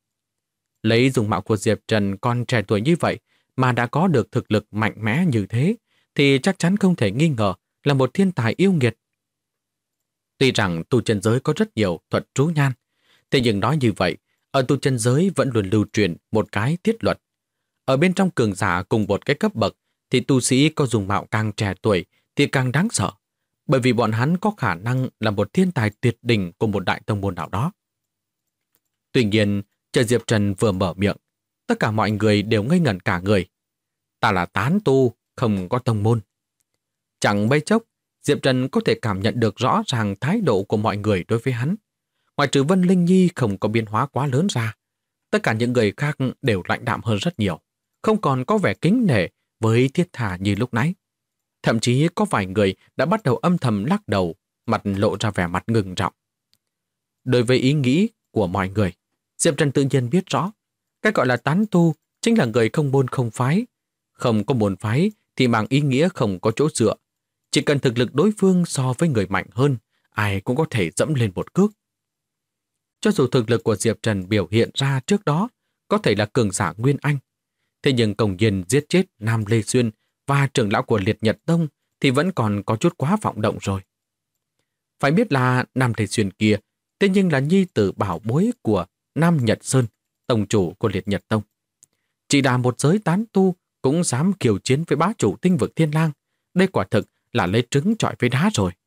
Lấy dung mạo của Diệp Trần còn trẻ tuổi như vậy mà đã có được thực lực mạnh mẽ như thế, thì chắc chắn không thể nghi ngờ là một thiên tài yêu nghiệt. Tuy rằng tu chân giới có rất nhiều thuật trú nhan, thế nhưng nói như vậy, ở tu chân giới vẫn luôn lưu truyền một cái thiết luật. Ở bên trong cường giả cùng một cái cấp bậc, thì tu sĩ có dung mạo càng trẻ tuổi thì càng đáng sợ, bởi vì bọn hắn có khả năng là một thiên tài tuyệt đỉnh của một đại tông môn nào đó. Tuy nhiên, chờ Diệp Trần vừa mở miệng, tất cả mọi người đều ngây ngẩn cả người. Ta là tán tu, không có tông môn. Chẳng mấy chốc, Diệp Trần có thể cảm nhận được rõ ràng thái độ của mọi người đối với hắn. Ngoài trừ Vân Linh Nhi không có biến hóa quá lớn ra, tất cả những người khác đều lạnh đạm hơn rất nhiều, không còn có vẻ kính nể với Thiết Thà như lúc nãy. Thậm chí có vài người đã bắt đầu âm thầm lắc đầu, mặt lộ ra vẻ mặt ngưng trọng. Đối với ý nghĩ của mọi người, Diệp Trần tự nhiên biết rõ, cái gọi là tán tu chính là người không môn không phái. Không có môn phái thì mang ý nghĩa không có chỗ dựa. Chỉ cần thực lực đối phương so với người mạnh hơn, ai cũng có thể dẫm lên một cước. Cho dù thực lực của Diệp Trần biểu hiện ra trước đó có thể là cường giả Nguyên Anh, thế nhưng công nhiên giết chết Nam Lê Xuyên và trưởng lão của Liệt Nhật Tông thì vẫn còn có chút quá vọng động rồi. Phải biết là Nam Lê Xuyên kia thế nhưng là nhi tử bảo bối của Nam Nhật Sơn, tông chủ của Liệt Nhật Tông. Chỉ là một giới tán tu cũng dám kiêu chiến với bá chủ tinh vực Thiên Lang. Đây quả thực là lấy trứng chọi với đá rồi.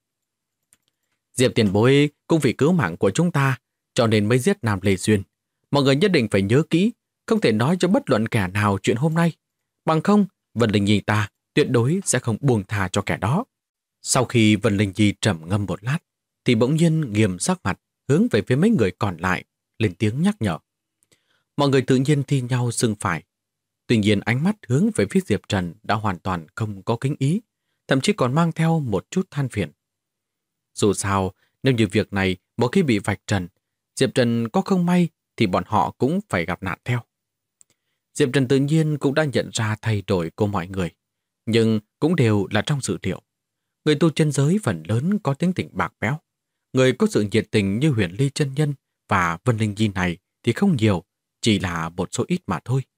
Diệp tiền bối cũng vì cứu mạng của chúng ta, cho nên mới giết Nam Lê Xuyên. Mọi người nhất định phải nhớ kỹ, không thể nói cho bất luận kẻ nào chuyện hôm nay. Bằng không, Vân Linh Nhi ta tuyệt đối sẽ không buông tha cho kẻ đó. Sau khi Vân Linh Nhi trầm ngâm một lát, thì bỗng nhiên nghiêm sắc mặt, hướng về phía mấy người còn lại, lên tiếng nhắc nhở. Mọi người tự nhiên thi nhau xưng phải. Tuy nhiên ánh mắt hướng về phía Diệp Trần đã hoàn toàn không có kính ý, thậm chí còn mang theo một chút than phiền. Dù sao, nếu như việc này một khi bị vạch trần, Diệp Trần có không may thì bọn họ cũng phải gặp nạn theo. Diệp Trần tự nhiên cũng đã nhận ra thay đổi của mọi người, nhưng cũng đều là trong dự liệu. Người tu chân giới phần lớn có tính tình bạc bẽo. Người có sự nhiệt tình như Huyền Ly chân nhân và Vân Linh Nhi này thì không nhiều, chỉ là một số ít mà thôi.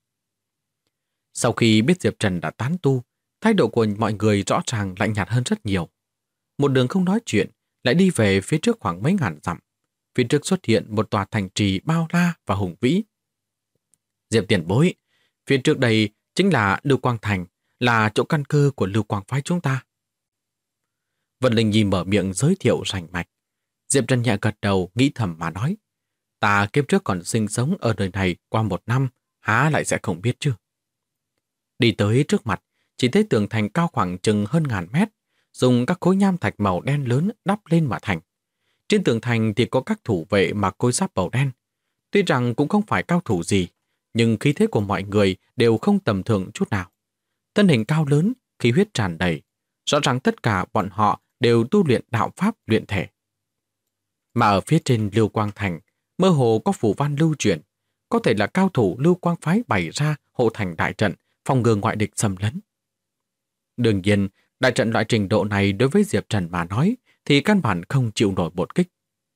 Sau khi biết Diệp Trần đã tán tu, thái độ của mọi người rõ ràng lạnh nhạt hơn rất nhiều. Một đường không nói chuyện, lại đi về phía trước khoảng mấy ngàn dặm. Phía trước xuất hiện một tòa thành trì bao la và hùng vĩ. Diệp tiền bối, phía trước đây chính là Lưu Quang Thành, là chỗ căn cơ của Lưu Quang phái chúng ta. Vân Linh Nhi mở miệng giới thiệu rành mạch. Diệp Trần nhẹ gật đầu nghĩ thầm mà nói. Ta kiếp trước còn sinh sống ở nơi này qua 1 năm, há lại sẽ không biết chứ. Đi tới trước mặt, chỉ thấy tường thành cao khoảng chừng hơn 1000 mét, dùng các khối nham thạch màu đen lớn đắp lên mà thành. Trên tường thành thì có các thủ vệ mặc khôi giáp màu đen. Tuy rằng cũng không phải cao thủ gì, nhưng khí thế của mọi người đều không tầm thường chút nào. Thân hình cao lớn, khí huyết tràn đầy. Rõ ràng tất cả bọn họ đều tu luyện đạo pháp luyện thể. Mà ở phía trên Lưu Quang Thành, mơ hồ có phù văn lưu truyền, có thể là cao thủ Lưu Quang phái bày ra hộ thành đại trận, phòng ngừa ngoại địch xâm lấn. Đương nhiên, đại trận loại trình độ này đối với Diệp Trần mà nói thì căn bản không chịu nổi một kích.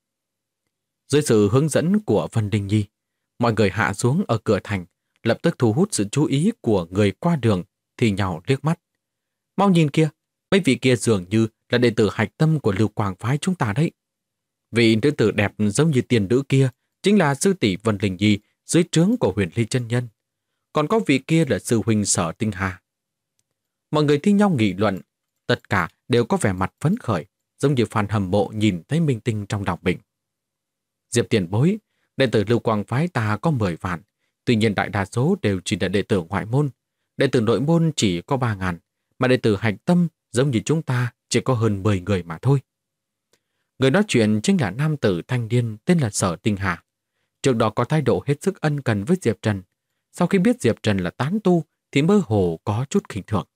Dưới sự hướng dẫn của Vân Linh Nhi, mọi người hạ xuống ở cửa thành, lập tức thu hút sự chú ý của người qua đường thì nhào liếc mắt. Mau nhìn kia, mấy vị kia dường như là đệ tử hạch tâm của Lưu Quang phái chúng ta đấy. Vị nữ tử đẹp giống như tiền nữ kia chính là sư tỷ Vân Linh Nhi dưới trướng của Huyền Ly chân nhân. Còn có vị kia là sư huynh Sở Tinh Hà. Mọi người thi nhau nghị luận, tất cả đều có vẻ mặt phấn khởi, giống như fan hâm mộ nhìn thấy minh tinh trong lòng mình. Diệp tiền bối, đệ tử Lưu Quang phái ta có 10 vạn, tuy nhiên đại đa số đều chỉ là đệ tử ngoại môn. Đệ tử nội môn chỉ có 3000, mà đệ tử hạch tâm giống như chúng ta chỉ có hơn 10 người mà thôi. Người nói chuyện chính là nam tử thanh niên tên là Sở Tinh Hà. Trước đó có thái độ hết sức ân cần với Diệp Trần. Sau khi biết Diệp Trần là tán tu thì mơ hồ có chút khinh thường.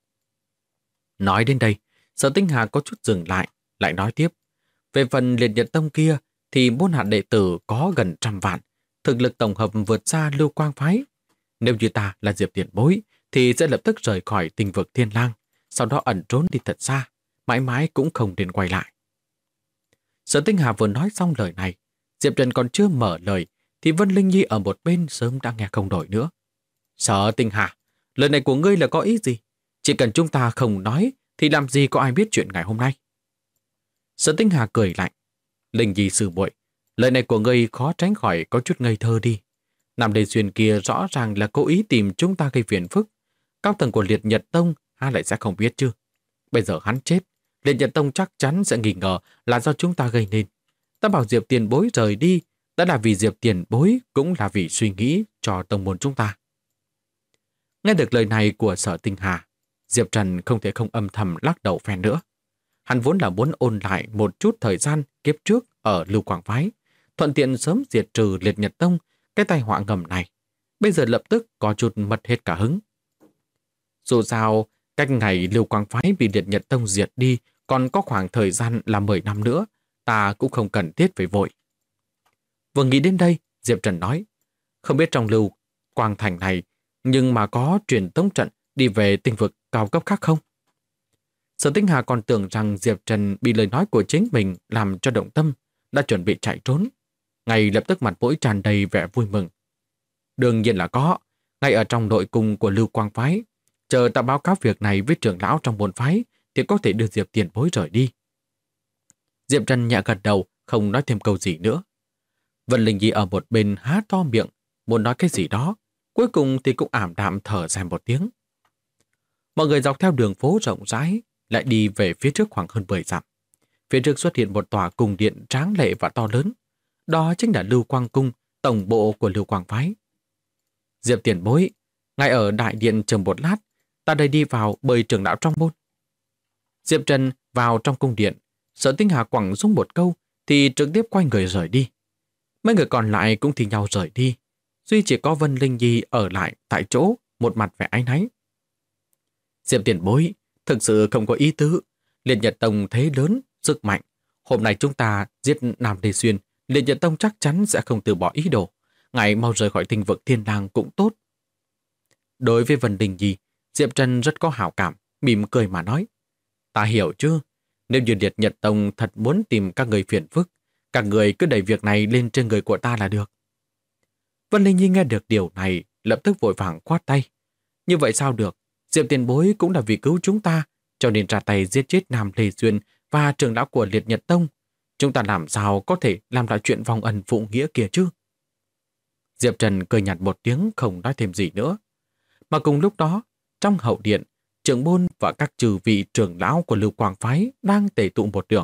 Nói đến đây, Sở Tinh Hà có chút dừng lại nói tiếp. Về phần Liệt Nhật Tông kia thì môn hạ đệ tử có gần 100 vạn, thực lực tổng hợp vượt xa Lưu Quang phái. Nếu như ta là Diệp tiền bối thì sẽ lập tức rời khỏi tinh vực Thiên Lang, sau đó ẩn trốn đi thật xa, mãi mãi cũng không đến quay lại. Sở Tinh Hà vừa nói xong lời này, Diệp Trần còn chưa mở lời thì Vân Linh Nhi ở một bên sớm đã nghe không nổi nữa. Sở Tinh Hà, lời này của ngươi là có ý gì? Chỉ cần chúng ta không nói thì làm gì có ai biết chuyện ngày hôm nay? Sở Tinh Hà cười lạnh. Linh Nhi sư muội, lời này của ngươi khó tránh khỏi có chút ngây thơ đi. Nam Đề Xuyên kia rõ ràng là cố ý tìm chúng ta gây phiền phức. Cao tầng của Liệt Nhật Tông há lại sẽ không biết chứ? Bây giờ hắn chết, Liệt Nhật Tông chắc chắn sẽ nghi ngờ là do chúng ta gây nên. Ta bảo Diệp tiền bối rời đi, đã là vì Diệp tiền bối cũng là vì suy nghĩ cho tông môn chúng ta. Nghe được lời này của Sở Tinh Hà, Diệp Trần không thể không âm thầm lắc đầu phen nữa. Hắn vốn là muốn ôn lại một chút thời gian kiếp trước ở Lưu Quang phái, thuận tiện sớm diệt trừ Liệt Nhật Tông, cái tai họa ngầm này. Bây giờ lập tức có chút mất hết cả hứng. Dù sao, cách ngày Lưu Quang phái bị Liệt Nhật Tông diệt đi còn có khoảng thời gian là 10 năm nữa, ta cũng không cần thiết phải vội. Vừa nghĩ đến đây, Diệp Trần nói, không biết trong Lưu Quang Thành này, nhưng mà có truyền tống trận đi về tinh vực cao cấp khác không? Sở Tinh Hà còn tưởng rằng Diệp Trần bị lời nói của chính mình làm cho động tâm, đã chuẩn bị chạy trốn. Ngay lập tức mặt mũi tràn đầy vẻ vui mừng. Đương nhiên là có, ngay ở trong nội cung của Lưu Quang phái, chờ ta báo cáo việc này với trưởng lão trong môn phái thì có thể đưa Diệp tiền bối rời đi. Diệp Trần nhẹ gật đầu, không nói thêm câu gì nữa. Vân Linh Nhi ở một bên há to miệng, muốn nói cái gì đó, cuối cùng thì cũng ảm đạm thở dài một tiếng. Mọi người dọc theo đường phố rộng rãi, lại đi về phía trước khoảng hơn 10 dặm. Phía trước xuất hiện một tòa cung điện tráng lệ và to lớn. Đó chính là Lưu Quang Cung, tổng bộ của Lưu Quang phái. Diệp tiền bối, ngay ở đại điện chờ một lát, ta đây đi vào bơi trưởng lão trong môn. Diệp Trần vào trong cung điện, Sở Tinh Hà quẳng xuống một câu thì trực tiếp quay người rời đi. Mấy người còn lại cũng thì nhau rời đi. Duy chỉ có Vân Linh Nhi ở lại tại chỗ, một mặt vẻ áy náy. Diệp tiền bối, thực sự không có ý tứ. Liệt Nhật Tông thế lớn, sức mạnh. Hôm nay chúng ta giết Nam Lê Xuyên, Liệt Nhật Tông chắc chắn sẽ không từ bỏ ý đồ. Ngài mau rời khỏi Tinh Vực Thiên Lang cũng tốt. Đối với Vân Linh Nhi, Diệp Trần rất có hảo cảm, mỉm cười mà nói. Ta hiểu chứ, nếu như Liệt Nhật Tông thật muốn tìm các người phiền phức, các người cứ đẩy việc này lên trên người của ta là được. Vân Linh Nhi nghe được điều này, lập tức vội vàng quát tay. Như vậy sao được? Diệp tiền bối cũng là vì cứu chúng ta, cho nên ra tay giết chết Nam Lê Xuyên và trưởng lão của Liệt Nhật Tông. Chúng ta làm sao có thể làm lại chuyện vong ân phụ nghĩa kia chứ? Diệp Trần cười nhạt một tiếng không nói thêm gì nữa. Mà cùng lúc đó, trong hậu điện, trưởng môn và các trừ vị trưởng lão của Lưu Quang Phái đang tề tụ một đường.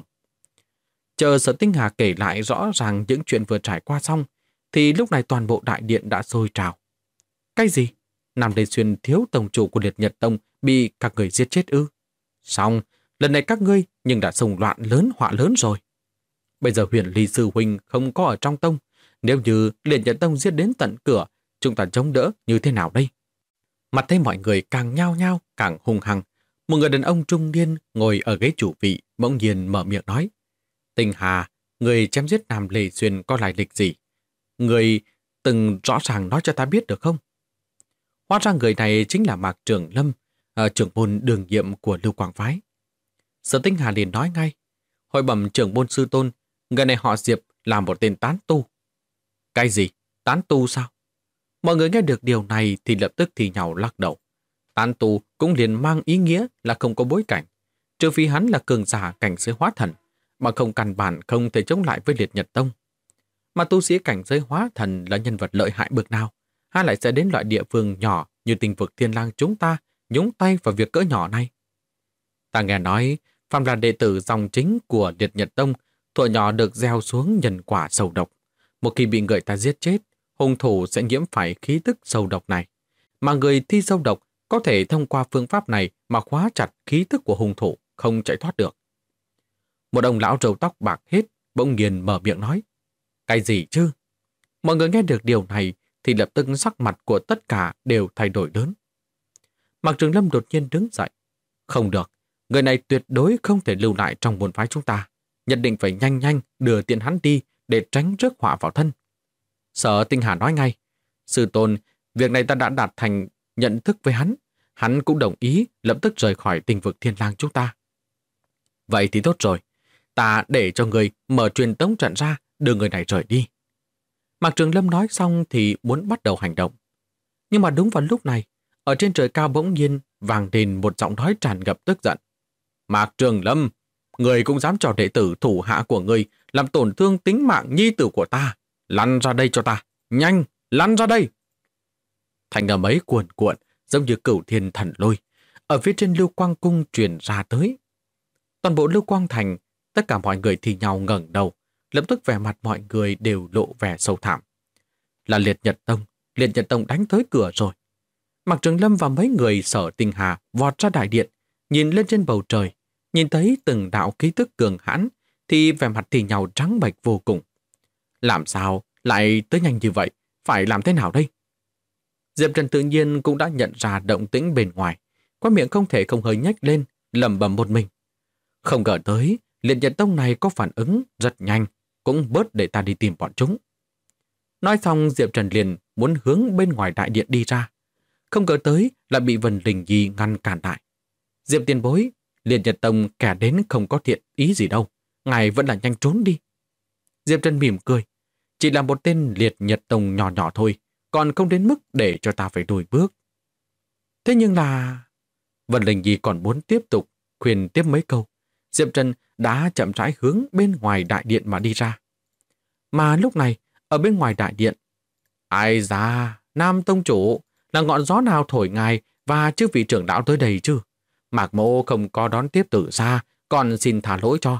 Chờ Sở Tinh Hà kể lại rõ ràng những chuyện vừa trải qua xong, thì lúc này toàn bộ đại điện đã sôi trào. Cái gì? Nam Lê Xuyên thiếu tổng chủ của Liệt Nhật Tông bị các người giết chết ư? Xong, lần này các ngươi nhưng đã xông loạn lớn họa lớn rồi. Bây giờ Huyền Ly sư huynh không có ở trong tông. Nếu như Liệt Nhật Tông giết đến tận cửa, chúng ta chống đỡ như thế nào đây? Mặt thấy mọi người càng nhao nhao, càng hung hăng. Một người đàn ông trung niên ngồi ở ghế chủ vị bỗng nhiên mở miệng nói. Tinh Hà, người chém giết Nam Lê Xuyên có lai lịch gì? Người từng rõ ràng nói cho ta biết được không? Hóa ra người này chính là Mạc Trường Lâm, trưởng môn đường nhiệm của Lưu Quang Phái. Sở Tinh Hà liền nói ngay. Hội bẩm trưởng môn sư tôn, người này họ Diệp là một tên tán tu. Cái gì? Tán tu sao? Mọi người nghe được điều này thì lập tức thì nhào lắc đầu. Tán tu cũng liền mang ý nghĩa là không có bối cảnh. Trừ phi hắn là cường giả cảnh giới hóa thần, mà không căn bản không thể chống lại với Liệt Nhật Tông. Mà tu sĩ cảnh giới hóa thần là nhân vật lợi hại bậc nào? Hay lại sẽ đến loại địa phương nhỏ như Tinh Vực Thiên Lang chúng ta nhúng tay vào việc cỡ nhỏ này? Ta nghe nói, phàm là đệ tử dòng chính của Liệt Nhật Tông, thuở nhỏ được gieo xuống nhân quả sầu độc. Một khi bị người ta giết chết, hung thủ sẽ nhiễm phải khí tức sầu độc này. Mà người thi sâu độc có thể thông qua phương pháp này mà khóa chặt khí tức của hung thủ, không chạy thoát được. Một ông lão râu tóc bạc hết, bỗng nhiên mở miệng nói. Cái gì chứ? Mọi người nghe được điều này thì lập tức sắc mặt của tất cả đều thay đổi lớn. Mạc Trường Lâm đột nhiên đứng dậy. Không được, người này tuyệt đối không thể lưu lại trong môn phái chúng ta. Nhất định phải nhanh nhanh đưa tiện hắn đi để tránh rước họa vào thân. Sở Tinh Hà nói ngay. Sư tôn, việc này ta đã đạt thành nhận thức với hắn. Hắn cũng đồng ý lập tức rời khỏi Tinh Vực Thiên Lang chúng ta. Vậy thì tốt rồi. Ta để cho người mở truyền tống trận ra, đưa người này rời đi. Mạc Trường Lâm nói xong thì muốn bắt đầu hành động. Nhưng mà đúng vào lúc này, ở trên trời cao bỗng nhiên vang lên một giọng nói tràn ngập tức giận. Mạc Trường Lâm, người cũng dám cho đệ tử thủ hạ của người làm tổn thương tính mạng nhi tử của ta. Lăn ra đây cho ta, nhanh, lăn ra đây. Thành âm ấy cuồn cuộn, giống như cửu thiên thần lôi, ở phía trên Lưu Quang Cung truyền ra tới. Toàn bộ Lưu Quang Thành, tất cả mọi người thì nhau ngẩng đầu, lập tức vẻ mặt mọi người đều lộ vẻ sâu thẳm. Là Liệt Nhật Tông đánh tới cửa rồi. Mạc Trường Lâm và mấy người Sở Tinh Hà vọt ra đại điện, nhìn lên trên bầu trời, nhìn thấy từng đạo khí tức cường hãn, thì vẻ mặt thì nhau trắng bệch vô cùng. Làm sao lại tới nhanh như vậy? Phải làm thế nào đây? Diệp Trần tự nhiên cũng đã nhận ra động tĩnh bên ngoài, qua miệng không thể không hơi nhếch lên, lẩm bẩm một mình. Không ngờ tới, Liệt Nhật Tông này có phản ứng rất nhanh, cũng bớt để ta đi tìm bọn chúng. Nói xong Diệp Trần liền muốn hướng bên ngoài đại điện đi ra. Không ngờ tới lại bị Vân Linh Nhi ngăn cản lại. Diệp tiền bối, Liệt Nhật Tông kẻ đến không có thiện ý gì đâu, ngài vẫn là nhanh trốn đi. Diệp Trần mỉm cười. Chỉ là một tên Liệt Nhật Tông nhỏ nhỏ thôi, còn không đến mức để cho ta phải lùi bước. Thế nhưng là... Vân Linh Nhi còn muốn tiếp tục khuyên tiếp mấy câu. Diệp Trần đã chậm rãi hướng bên ngoài đại điện mà đi ra. Mà lúc này, ở bên ngoài đại điện, ai da, Nam Tông Chủ, là ngọn gió nào thổi ngài và chư vị trưởng lão tới đây chứ? Mạc Mỗ không có đón tiếp từ xa, còn xin thả lỗi cho.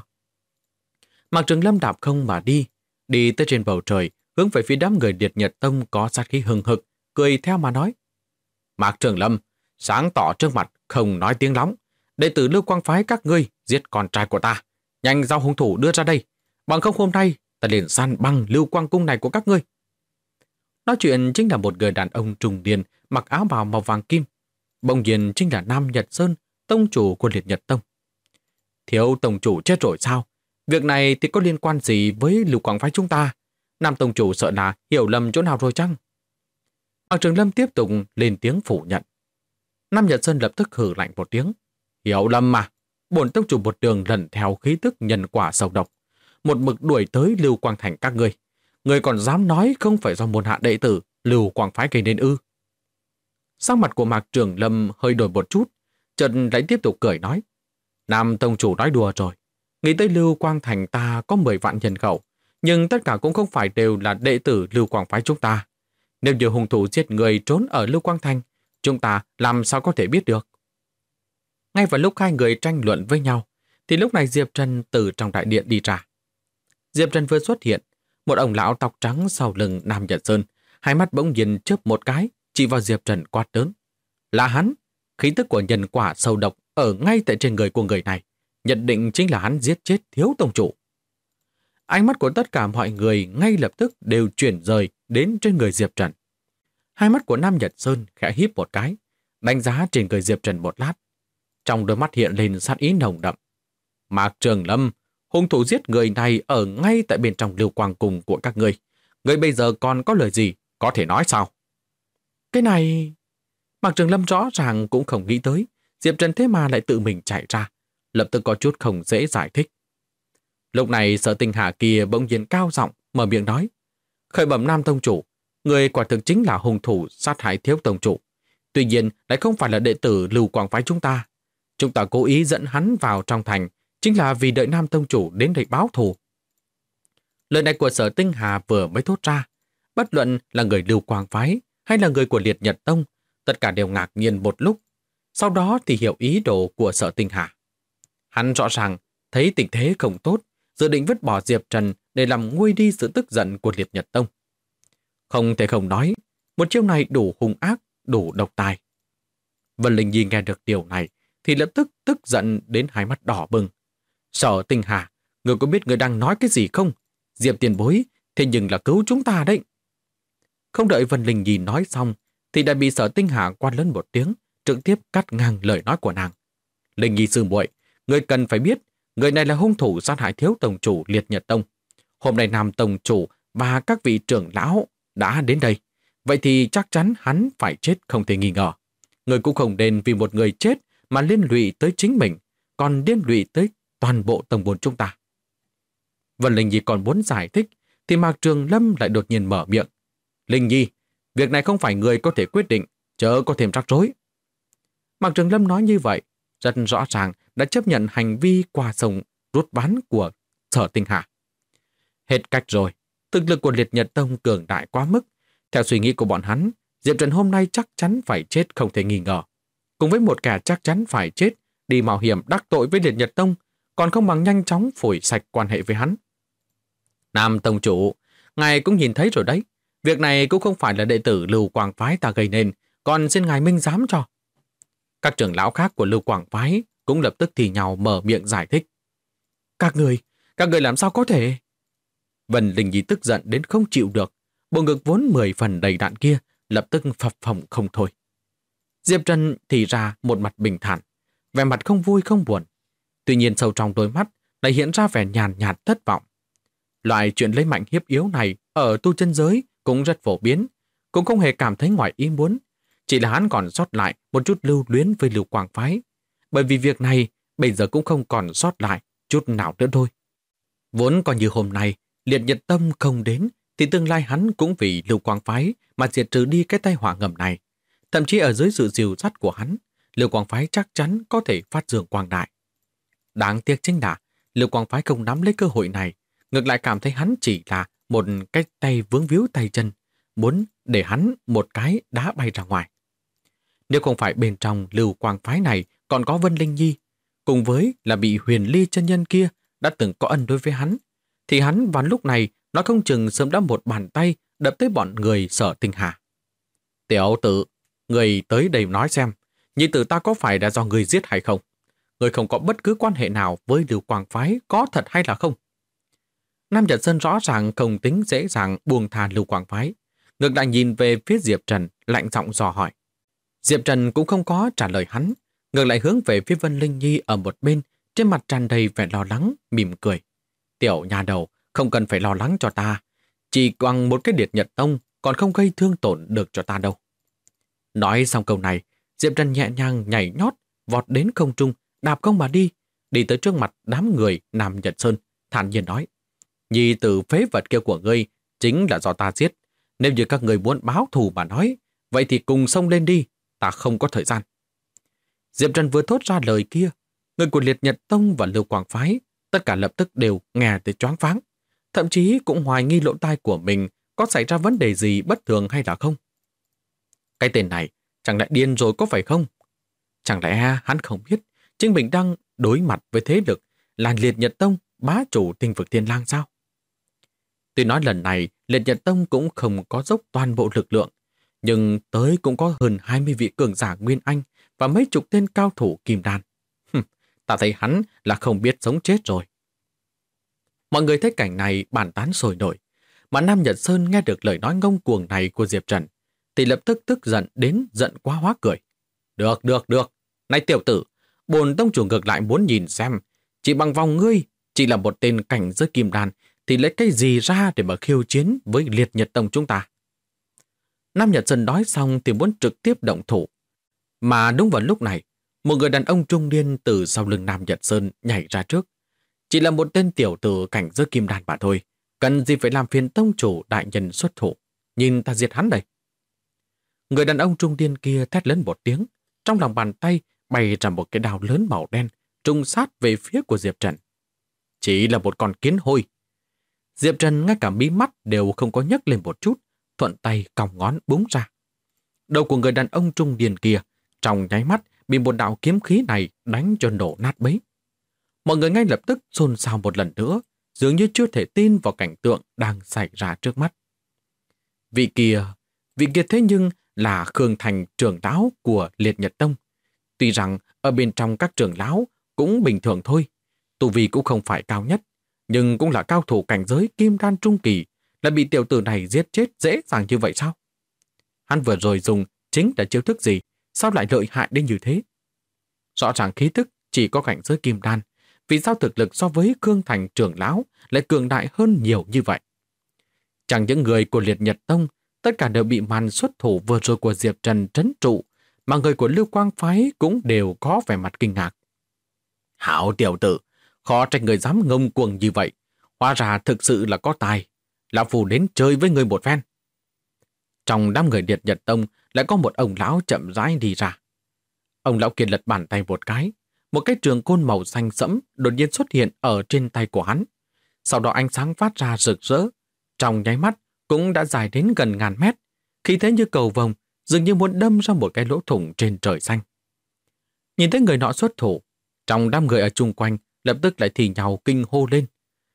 Mạc Trường Lâm đạp không mà đi tới trên bầu trời, hướng về phía đám người Liệt Nhật Tông có sát khí hừng hực, cười theo mà nói. Mạc Trường Lâm, sáng tỏ trước mặt, không nói tiếng lóng. Đệ tử Lưu Quang Phái các ngươi giết con trai của ta. Nhanh giao hung thủ đưa ra đây. Bằng không hôm nay, ta liền san băng Lưu Quang cung này của các ngươi. Nói chuyện chính là một người đàn ông trung niên mặc áo bào màu vàng kim. Bỗng nhiên chính là Nam Nhật Sơn, tông chủ của Liệt Nhật Tông. Thiếu tông chủ chết rồi sao? Việc này thì có liên quan gì với Lưu Quang phái chúng ta? Nam tông chủ sợ là hiểu lầm chỗ nào rồi chăng? Mạc Trường Lâm tiếp tục lên tiếng phủ nhận. Nam Nhật Sơn lập tức hừ lạnh một tiếng. Hiểu lầm mà. Bổn tông chủ một đường lần theo khí tức nhân quả sâu độc, một mực đuổi tới Lưu Quang thành các ngươi. Ngươi còn dám nói không phải do môn hạ đệ tử Lưu Quang phái gây nên ư? Sắc mặt của Mạc Trường Lâm hơi đổi một chút, chợt lại tiếp tục cười nói. Nam tông chủ nói đùa rồi. Nghĩ tới Lưu Quang thành ta có 10 vạn nhân khẩu, nhưng tất cả cũng không phải đều là đệ tử Lưu Quang phái chúng ta. Nếu như hung thủ giết người trốn ở Lưu Quang thành, chúng ta làm sao có thể biết được? Ngay vào lúc hai người tranh luận với nhau, thì lúc này Diệp Trần từ trong đại điện đi ra. Diệp Trần vừa xuất hiện, một ông lão tóc trắng sau lưng Nam Nhật Sơn, hai mắt bỗng nhiên chớp một cái, chỉ vào Diệp Trần quát lớn. Là hắn, khí tức của nhân quả sâu độc ở ngay tại trên người của người này, nhận định chính là hắn giết chết thiếu tông chủ. Ánh mắt của tất cả mọi người ngay lập tức đều chuyển rời đến trên người Diệp Trần. Hai mắt của Nam Nhật Sơn khẽ híp một cái, đánh giá trên người Diệp Trần một lát. Trong đôi mắt hiện lên sát ý nồng đậm. Mạc Trường Lâm, hung thủ giết người này ở ngay tại bên trong Lưu Quang cung của các ngươi. Ngươi bây giờ còn có lời gì có thể nói sao? Cái này... Mạc Trường Lâm rõ ràng cũng không nghĩ tới Diệp Trần thế mà lại tự mình chạy ra, lập tức có chút không dễ giải thích. Lúc này Sở Tinh Hà kia bỗng nhiên cao giọng mở miệng nói. Khởi bẩm Nam tông chủ, người quả thực chính là hung thủ sát hại thiếu tông chủ. Tuy nhiên lại không phải là đệ tử Lưu Quang phái chúng ta. Chúng ta cố ý dẫn hắn vào trong thành chính là vì đợi Nam tông chủ đến đây báo thù. Lời này của Sở Tinh Hà vừa mới thốt ra, bất luận là người Lưu Quang phái hay là người của Liệt Nhật Tông, tất cả đều ngạc nhiên một lúc. Sau đó thì hiểu ý đồ của Sở Tinh Hà. Hắn rõ ràng thấy tình thế không tốt, dự định vứt bỏ Diệp Trần để làm nguôi đi sự tức giận của Liệt Nhật Tông. Không thể không nói, một chiêu này đủ hung ác, đủ độc tài. Vân Linh Nhi nghe được điều này thì lập tức tức giận đến hai mắt đỏ bừng. Sở Tinh Hà, người có biết người đang nói cái gì không? Diệp tiền bối, thế nhưng là cứu chúng ta đấy. Không đợi Vân Linh Nhi nói xong thì đã bị Sở Tinh Hà quát lớn một tiếng, trực tiếp cắt ngang lời nói của nàng. Linh Nhi sư muội, người cần phải biết, người này là hung thủ sát hại thiếu tông chủ Liệt Nhật Tông. Hôm nay Nam tông chủ và các vị trưởng lão đã đến đây. Vậy thì chắc chắn hắn phải chết không thể nghi ngờ. Người cũng không nên vì một người chết mà liên lụy tới chính mình, còn liên lụy tới toàn bộ tông môn chúng ta. Vân Linh Nhi còn muốn giải thích, thì Mạc Trường Lâm lại đột nhiên mở miệng. Linh Nhi, việc này không phải người có thể quyết định, chớ có thêm rắc rối. Mạc Trường Lâm nói như vậy, rất rõ ràng đã chấp nhận hành vi qua sông rút ván của Sở Tinh Hà. Hết cách rồi, thực lực của Liệt Nhật Tông cường đại quá mức. Theo suy nghĩ của bọn hắn, Diệp Trần hôm nay chắc chắn phải chết không thể nghi ngờ. Cùng với một kẻ chắc chắn phải chết, đi mạo hiểm đắc tội với Liệt Nhật Tông, còn không bằng nhanh chóng phủi sạch quan hệ với hắn. Nam tông chủ, ngài cũng nhìn thấy rồi đấy. Việc này cũng không phải là đệ tử Lưu Quang phái ta gây nên, còn xin ngài minh giám cho. Các trưởng lão khác của Lưu Quang phái cũng lập tức thì nhau mở miệng giải thích. Các người làm sao có thể? Vân Linh Nhi tức giận đến không chịu được, bộ ngực vốn 10 phần đầy đạn kia lập tức phập phồng không thôi. Diệp Trần thì ra một mặt bình thản, vẻ mặt không vui không buồn. Tuy nhiên sâu trong đôi mắt lại hiện ra vẻ nhàn nhạt thất vọng. Loại chuyện lấy mạnh hiếp yếu này ở tu chân giới cũng rất phổ biến, cũng không hề cảm thấy ngoài ý muốn. Chỉ là hắn còn sót lại một chút lưu luyến với Lưu Quang phái, bởi vì việc này bây giờ cũng không còn sót lại chút nào nữa thôi. Vốn còn như hôm nay Liệt Nhật Tông không đến, thì tương lai hắn cũng vì Lưu Quang phái mà diệt trừ đi cái tai họa ngầm này. Thậm chí ở dưới sự dìu dắt của hắn, Lưu Quang phái chắc chắn có thể phát dương quang đại. Đáng tiếc chính là Lưu Quang phái không nắm lấy cơ hội này, ngược lại cảm thấy hắn chỉ là một cái tay vướng víu tay chân, muốn để hắn một cái đá bay ra ngoài. Nếu không phải bên trong Lưu Quang phái này còn có Vân Linh Nhi, cùng với là bị Huyền Ly chân nhân kia đã từng có ân đối với hắn, thì hắn vào lúc này nói không chừng sớm đã một bàn tay đập tới bọn người Sở Tinh Hà. Tiểu tử, người tới đây nói xem, nhi tử ta có phải là do người giết hay không? Ngươi không có bất cứ quan hệ nào với Lưu Quang Phái, có thật hay là không? Nam Nhật Sơn rõ ràng không tính dễ dàng buông tha Lưu Quang Phái. Ngược lại nhìn về phía Diệp Trần, lạnh giọng dò hỏi. Diệp Trần cũng không có trả lời hắn, ngược lại hướng về phía Vân Linh Nhi ở một bên, trên mặt tràn đầy vẻ lo lắng, mỉm cười. Tiểu nhà đầu, không cần phải lo lắng cho ta. Chỉ bằng một cái Liệt Nhật Tông còn không gây thương tổn được cho ta đâu. Nói xong câu này, Diệp Trần nhẹ nhàng nhảy nhót, vọt đến không trung, đạp không mà đi tới trước mặt đám người Nam Nhật Sơn, thản nhiên nói. Nhi tử phế vật kia của ngươi chính là do ta giết. Nếu như các người muốn báo thù mà nói, vậy thì cùng xông lên đi, ta không có thời gian. Diệp Trần vừa thốt ra lời kia, người của Liệt Nhật Tông và Lưu Quang Phái tất cả lập tức đều nghe tới choáng váng, thậm chí cũng hoài nghi lỗ tai của mình có xảy ra vấn đề gì bất thường hay là không. Cái tên này chẳng lẽ điên rồi có phải không? Chẳng lẽ hắn không biết chính mình đang đối mặt với thế lực là Liệt Nhật Tông, bá chủ tinh vực Thiên Lang sao? Tuy nói lần này Liệt Nhật Tông cũng không có dốc toàn bộ lực lượng, nhưng tới cũng có hơn 20 vị cường giả Nguyên Anh và mấy chục tên cao thủ Kim Đan. Ta thấy hắn là không biết sống chết rồi. Mọi người thấy cảnh này bàn tán sôi nổi, mà Nam Nhật Sơn nghe được lời nói ngông cuồng này của Diệp Trần thì lập tức tức giận đến giận quá hóa cười. Được. Này tiểu tử, bổn tông chủ ngược lại muốn nhìn xem, chỉ bằng vòng ngươi, chỉ là một tên cảnh giới Kim Đan thì lấy cái gì ra để mà khiêu chiến với Liệt Nhật Tông chúng ta? Nam Nhật Sơn nói xong thì muốn trực tiếp động thủ. Mà đúng vào lúc này, một người đàn ông trung niên từ sau lưng Nam Nhật Sơn nhảy ra trước. Chỉ là một tên tiểu tử cảnh giới Kim Đan mà thôi, cần gì phải làm phiền tông chủ đại nhân xuất thủ. Nhìn ta diệt hắn đây. Người đàn ông trung niên kia thét lớn một tiếng, trong lòng bàn tay bay ra một cái đao lớn màu đen, trùng sát về phía của Diệp Trần. Chỉ là một con kiến hôi. Diệp Trần ngay cả mí mắt đều không có nhấc lên một chút, thuận tay còng ngón búng ra. Đầu của người đàn ông trung niên kia trong nháy mắt bị một đạo kiếm khí này đánh cho nổ nát bấy. Mọi người ngay lập tức xôn xao một lần nữa, dường như chưa thể tin vào cảnh tượng đang xảy ra trước mắt. Vị kia thế nhưng là Khương Thành trưởng lão của Liệt Nhật Tông. Tuy rằng ở bên trong các trưởng lão cũng bình thường thôi, tu vi cũng không phải cao nhất, nhưng cũng là cao thủ cảnh giới Kim Đan trung kỳ, là bị tiểu tử này giết chết dễ dàng như vậy sao? Hắn vừa rồi dùng chính là chiêu thức gì, sao lại lợi hại đến như thế? Rõ ràng khí tức chỉ có cảnh giới Kim Đan, vì sao thực lực so với Khương Thành trưởng lão lại cường đại hơn nhiều như vậy? Chẳng những người của Liệt Nhật Tông, tất cả đều bị màn xuất thủ vừa rồi của Diệp Trần trấn trụ, mà người của Lưu Quang Phái cũng đều có vẻ mặt kinh ngạc. Hảo tiểu tử, khó trách người dám ngông cuồng như vậy, hóa ra thực sự là có tài. Lão Phu đến chơi với người một phen. Trong đám người Liệt Nhật Tông lại có một ông lão chậm rãi đi ra. Ông lão kia lật bàn tay một cái trường côn màu xanh sẫm đột nhiên xuất hiện ở trên tay của hắn. Sau đó ánh sáng phát ra rực rỡ, trong nháy mắt cũng đã dài đến gần ngàn mét, khí thế như cầu vồng, dường như muốn đâm ra một cái lỗ thủng trên trời xanh. Nhìn thấy người nọ xuất thủ, trong đám người ở chung quanh lập tức lại thì nhau kinh hô lên.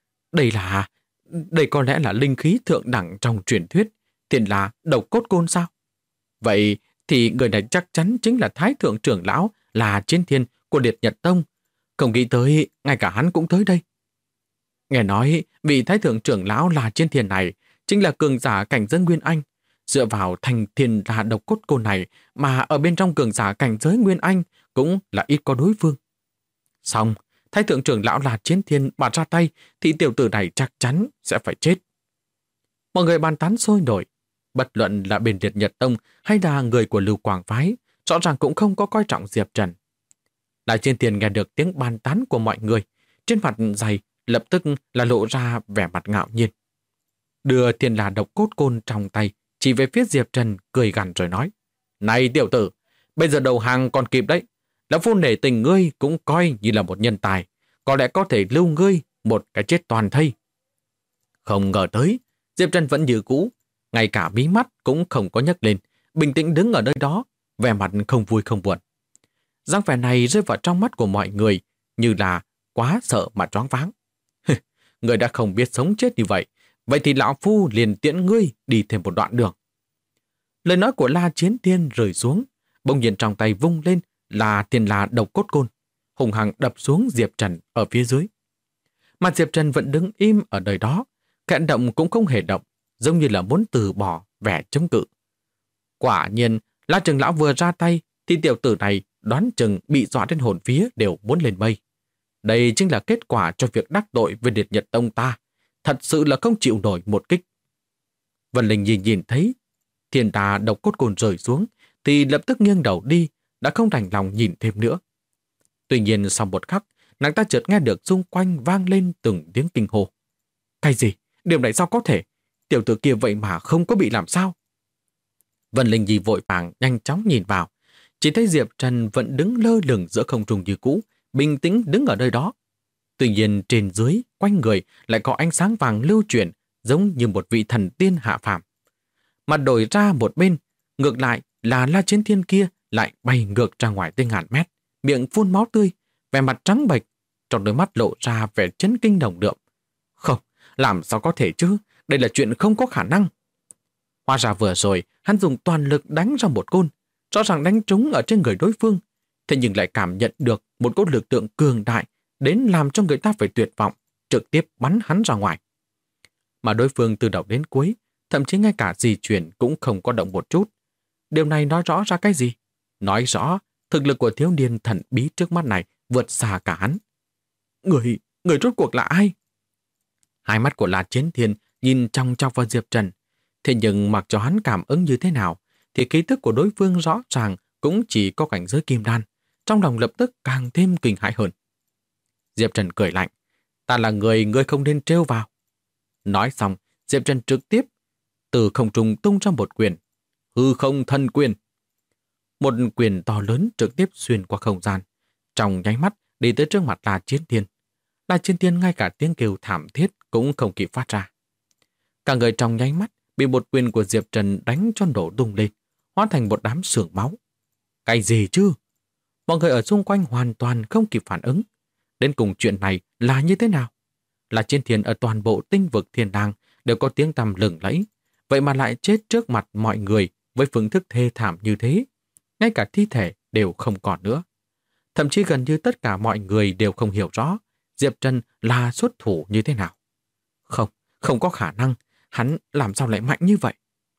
Đây có lẽ là linh khí thượng đẳng trong truyền thuyết, tiền là độc cốt côn sao? Vậy thì người này chắc chắn chính là Thái Thượng trưởng lão là Chiến Thiên của Liệt Nhật Tông. Không nghĩ tới, ngay cả hắn cũng tới đây. Nghe nói, vị Thái Thượng trưởng lão là Chiến Thiên này chính là cường giả cảnh giới Nguyên Anh. Dựa vào thành thiên là độc cốt côn này mà ở bên trong cường giả cảnh giới Nguyên Anh cũng là ít có đối phương. Xong, Thái Thượng trưởng lão là Chiến Thiên mà ra tay thì tiểu tử này chắc chắn sẽ phải chết. Mọi người bàn tán sôi nổi. Bất luận là bên Liệt Nhật Tông hay là người của Lưu Quang Phái, rõ ràng cũng không có coi trọng Diệp Trần. Đại Chiến Thiên nghe được tiếng bàn tán của mọi người, trên mặt dày lập tức là lộ ra vẻ mặt ngạo nhiên. Đưa thiên là độc cốt côn trong tay, chỉ về phía Diệp Trần cười gằn rồi nói. Này tiểu tử, bây giờ đầu hàng còn kịp đấy. Lão Phu nể tình ngươi cũng coi như là một nhân tài, có lẽ có thể lưu ngươi một cái chết toàn thây. Không ngờ tới, Diệp Trần vẫn như cũ, ngay cả mí mắt cũng không có nhấc lên, bình tĩnh đứng ở nơi đó, vẻ mặt không vui không buồn. Dáng vẻ này rơi vào trong mắt của mọi người như là quá sợ mà choáng váng. Người đã không biết sống chết như vậy, vậy thì lão Phu liền tiễn ngươi đi thêm một đoạn đường. Lời nói của La Chiến Thiên rơi xuống, bỗng nhiên trong tay vung lên là thiên la độc cốt côn. hùng hăng đập xuống Diệp Trần ở phía dưới. Mà Diệp Trần vẫn đứng im ở đời đó, kẹn động cũng không hề động, giống như là muốn từ bỏ vẻ chống cự. Quả nhiên, La Trường Lão vừa ra tay, thì tiểu tử này đoán chừng bị dọa đến hồn vía đều muốn lên mây. Đây chính là kết quả cho việc đắc tội với Liệt Nhật Tông ta. Thật sự là không chịu nổi một kích. Vân Linh nhìn thấy thiên đà độc cốt cồn rơi xuống, thì lập tức nghiêng đầu đi, đã không đành lòng nhìn thêm nữa. Tuy nhiên sau một khắc, nàng ta chợt nghe được xung quanh vang lên từng tiếng kinh hô. Cái gì? Điều này sao có thể? Tiểu tử kia vậy mà không có bị làm sao? Vân Linh Nhi vội vàng nhanh chóng nhìn vào, chỉ thấy Diệp Trần vẫn đứng lơ lửng giữa không trung như cũ, bình tĩnh đứng ở nơi đó. Tuy nhiên trên dưới, quanh người lại có ánh sáng vàng lưu chuyển, giống như một vị thần tiên hạ phàm. Mà đổi ra một bên, ngược lại là La Chiến Thiên kia lại bay ngược ra ngoài tới ngàn mét, miệng phun máu tươi, vẻ mặt trắng bệch, trong đôi mắt lộ ra vẻ chấn kinh đồng đượm. Không, làm sao có thể chứ? Đây là chuyện không có khả năng. Hóa ra vừa rồi, hắn dùng toàn lực đánh ra một côn, rõ ràng đánh trúng ở trên người đối phương, thế nhưng lại cảm nhận được một cỗ lực lượng cường đại đến làm cho người ta phải tuyệt vọng, trực tiếp bắn hắn ra ngoài. Mà đối phương từ đầu đến cuối, thậm chí ngay cả di chuyển cũng không có động một chút. Điều này nói rõ ra cái gì? Nói rõ, thực lực của thiếu niên thần bí trước mắt này vượt xa cả hắn. Người rốt cuộc là ai? Hai mắt của La Chiến Thiên nhìn trong chọc vào Diệp Trần. Thế nhưng mặc cho hắn cảm ứng như thế nào, thì khí tức của đối phương rõ ràng cũng chỉ có cảnh giới kim đan. Trong lòng lập tức càng thêm kinh hãi hơn. Diệp Trần cười lạnh. Ta là người ngươi không nên trêu vào. Nói xong, Diệp Trần trực tiếp từ không trung tung ra một quyền. Hư không thần quyền. Một quyền to lớn trực tiếp xuyên qua không gian. Trong nháy mắt đi tới trước mặt La Chiến Thiên. La Chiến Thiên ngay cả tiếng kêu thảm thiết cũng không kịp phát ra. Cả người trong nháy mắt bị một quyền của Diệp Trần đánh cho nổ tung lên, hóa thành một đám sương máu. Cái gì chứ? Mọi người ở xung quanh hoàn toàn không kịp phản ứng. Đến cùng chuyện này là như thế nào? Là Chiến Thiên ở toàn bộ tinh vực thiên đàng đều có tiếng tăm lừng lẫy, vậy mà lại chết trước mặt mọi người với phương thức thê thảm như thế. Ngay cả thi thể đều không còn nữa. Thậm chí gần như tất cả mọi người đều không hiểu rõ Diệp Trần là xuất thủ như thế nào. Không có khả năng, hắn làm sao lại mạnh như vậy?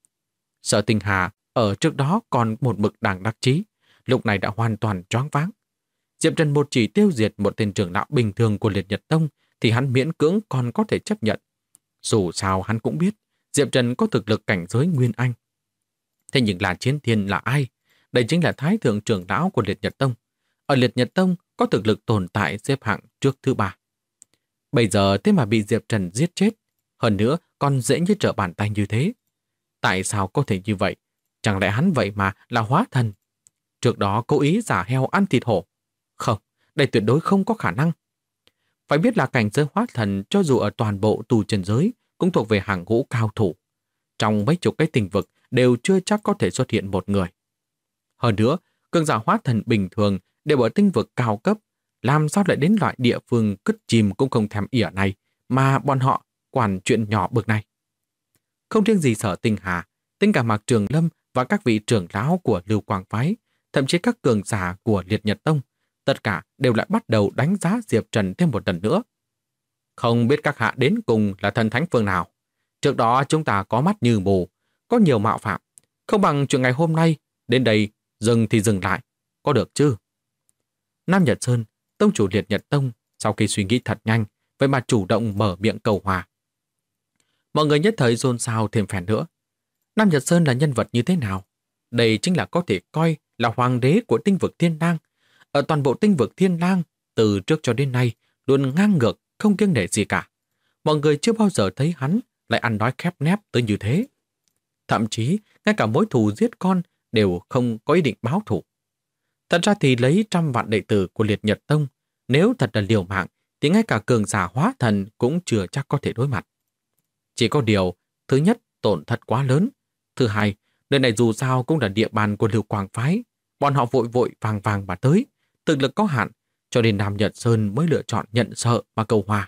Sở Tinh Hà ở trước đó còn một mực đang đắc chí, lúc này đã hoàn toàn choáng váng. Diệp Trần một chỉ tiêu diệt một tên trưởng lão bình thường của Liệt Nhật Tông thì hắn miễn cưỡng còn có thể chấp nhận. Dù sao hắn cũng biết Diệp Trần có thực lực cảnh giới Nguyên Anh. Thế nhưng là Chiến Thiên là ai? Đây chính là Thái thượng trưởng lão của Liệt Nhật Tông. Ở Liệt Nhật Tông có thực lực tồn tại xếp hạng trước thứ 3. Bây giờ thế mà bị Diệp Trần giết chết, hơn nữa còn dễ như trở bàn tay như thế. Tại sao có thể như vậy? Chẳng lẽ hắn vậy mà là hóa thần? Trước đó cố ý giả heo ăn thịt hổ. Không, đây tuyệt đối không có khả năng. Phải biết là cảnh giới hóa thần cho dù ở toàn bộ tu chân giới cũng thuộc về hàng ngũ cao thủ. Trong mấy chục cái tinh vực đều chưa chắc có thể xuất hiện một người. Hơn nữa, cường giả hóa thần bình thường đều ở tinh vực cao cấp, làm sao lại đến loại địa phương cứt chìm cũng không thèm ỉa này mà bọn họ quản chuyện nhỏ bực này. Không riêng gì Sở Tinh Hà, tính cả Mạc Trường Lâm và các vị trưởng lão của Lưu Quang Phái, thậm chí các cường giả của Liệt Nhật Tông, tất cả đều lại bắt đầu đánh giá Diệp Trần thêm một lần nữa. Không biết các hạ đến cùng là thần thánh phương nào. Trước đó chúng ta có mắt như mù, có nhiều mạo phạm. Không bằng chuyện ngày hôm nay, đến đây dừng thì dừng lại, có được chứ? Nam Nhật Sơn, tông chủ Liệt Nhật Tông, sau khi suy nghĩ thật nhanh, vậy mà chủ động mở miệng cầu hòa. Mọi người nhất thời xôn xao thêm phen nữa. Nam Nhật Sơn là nhân vật như thế nào? Đây chính là có thể coi là hoàng đế của tinh vực Thiên Lang. Ở toàn bộ tinh vực Thiên Lang, từ trước cho đến nay, luôn ngang ngược, không kiêng nể gì cả. Mọi người chưa bao giờ thấy hắn lại ăn nói khép nép tới như thế. Thậm chí, ngay cả mối thù giết con đều không có ý định báo thù. Thật ra thì lấy 100 vạn đệ tử của Liệt Nhật Tông, nếu thật là liều mạng, thì ngay cả cường giả hóa thần cũng chưa chắc có thể đối mặt. Chỉ có điều, thứ nhất, tổn thất quá lớn. Thứ hai, nơi này dù sao cũng là địa bàn của Lưu Quang Phái. Bọn họ vội vội vàng vàng mà tới, thực lực có hạn, cho nên Nam Nhật Sơn mới lựa chọn nhận sợ mà cầu hòa.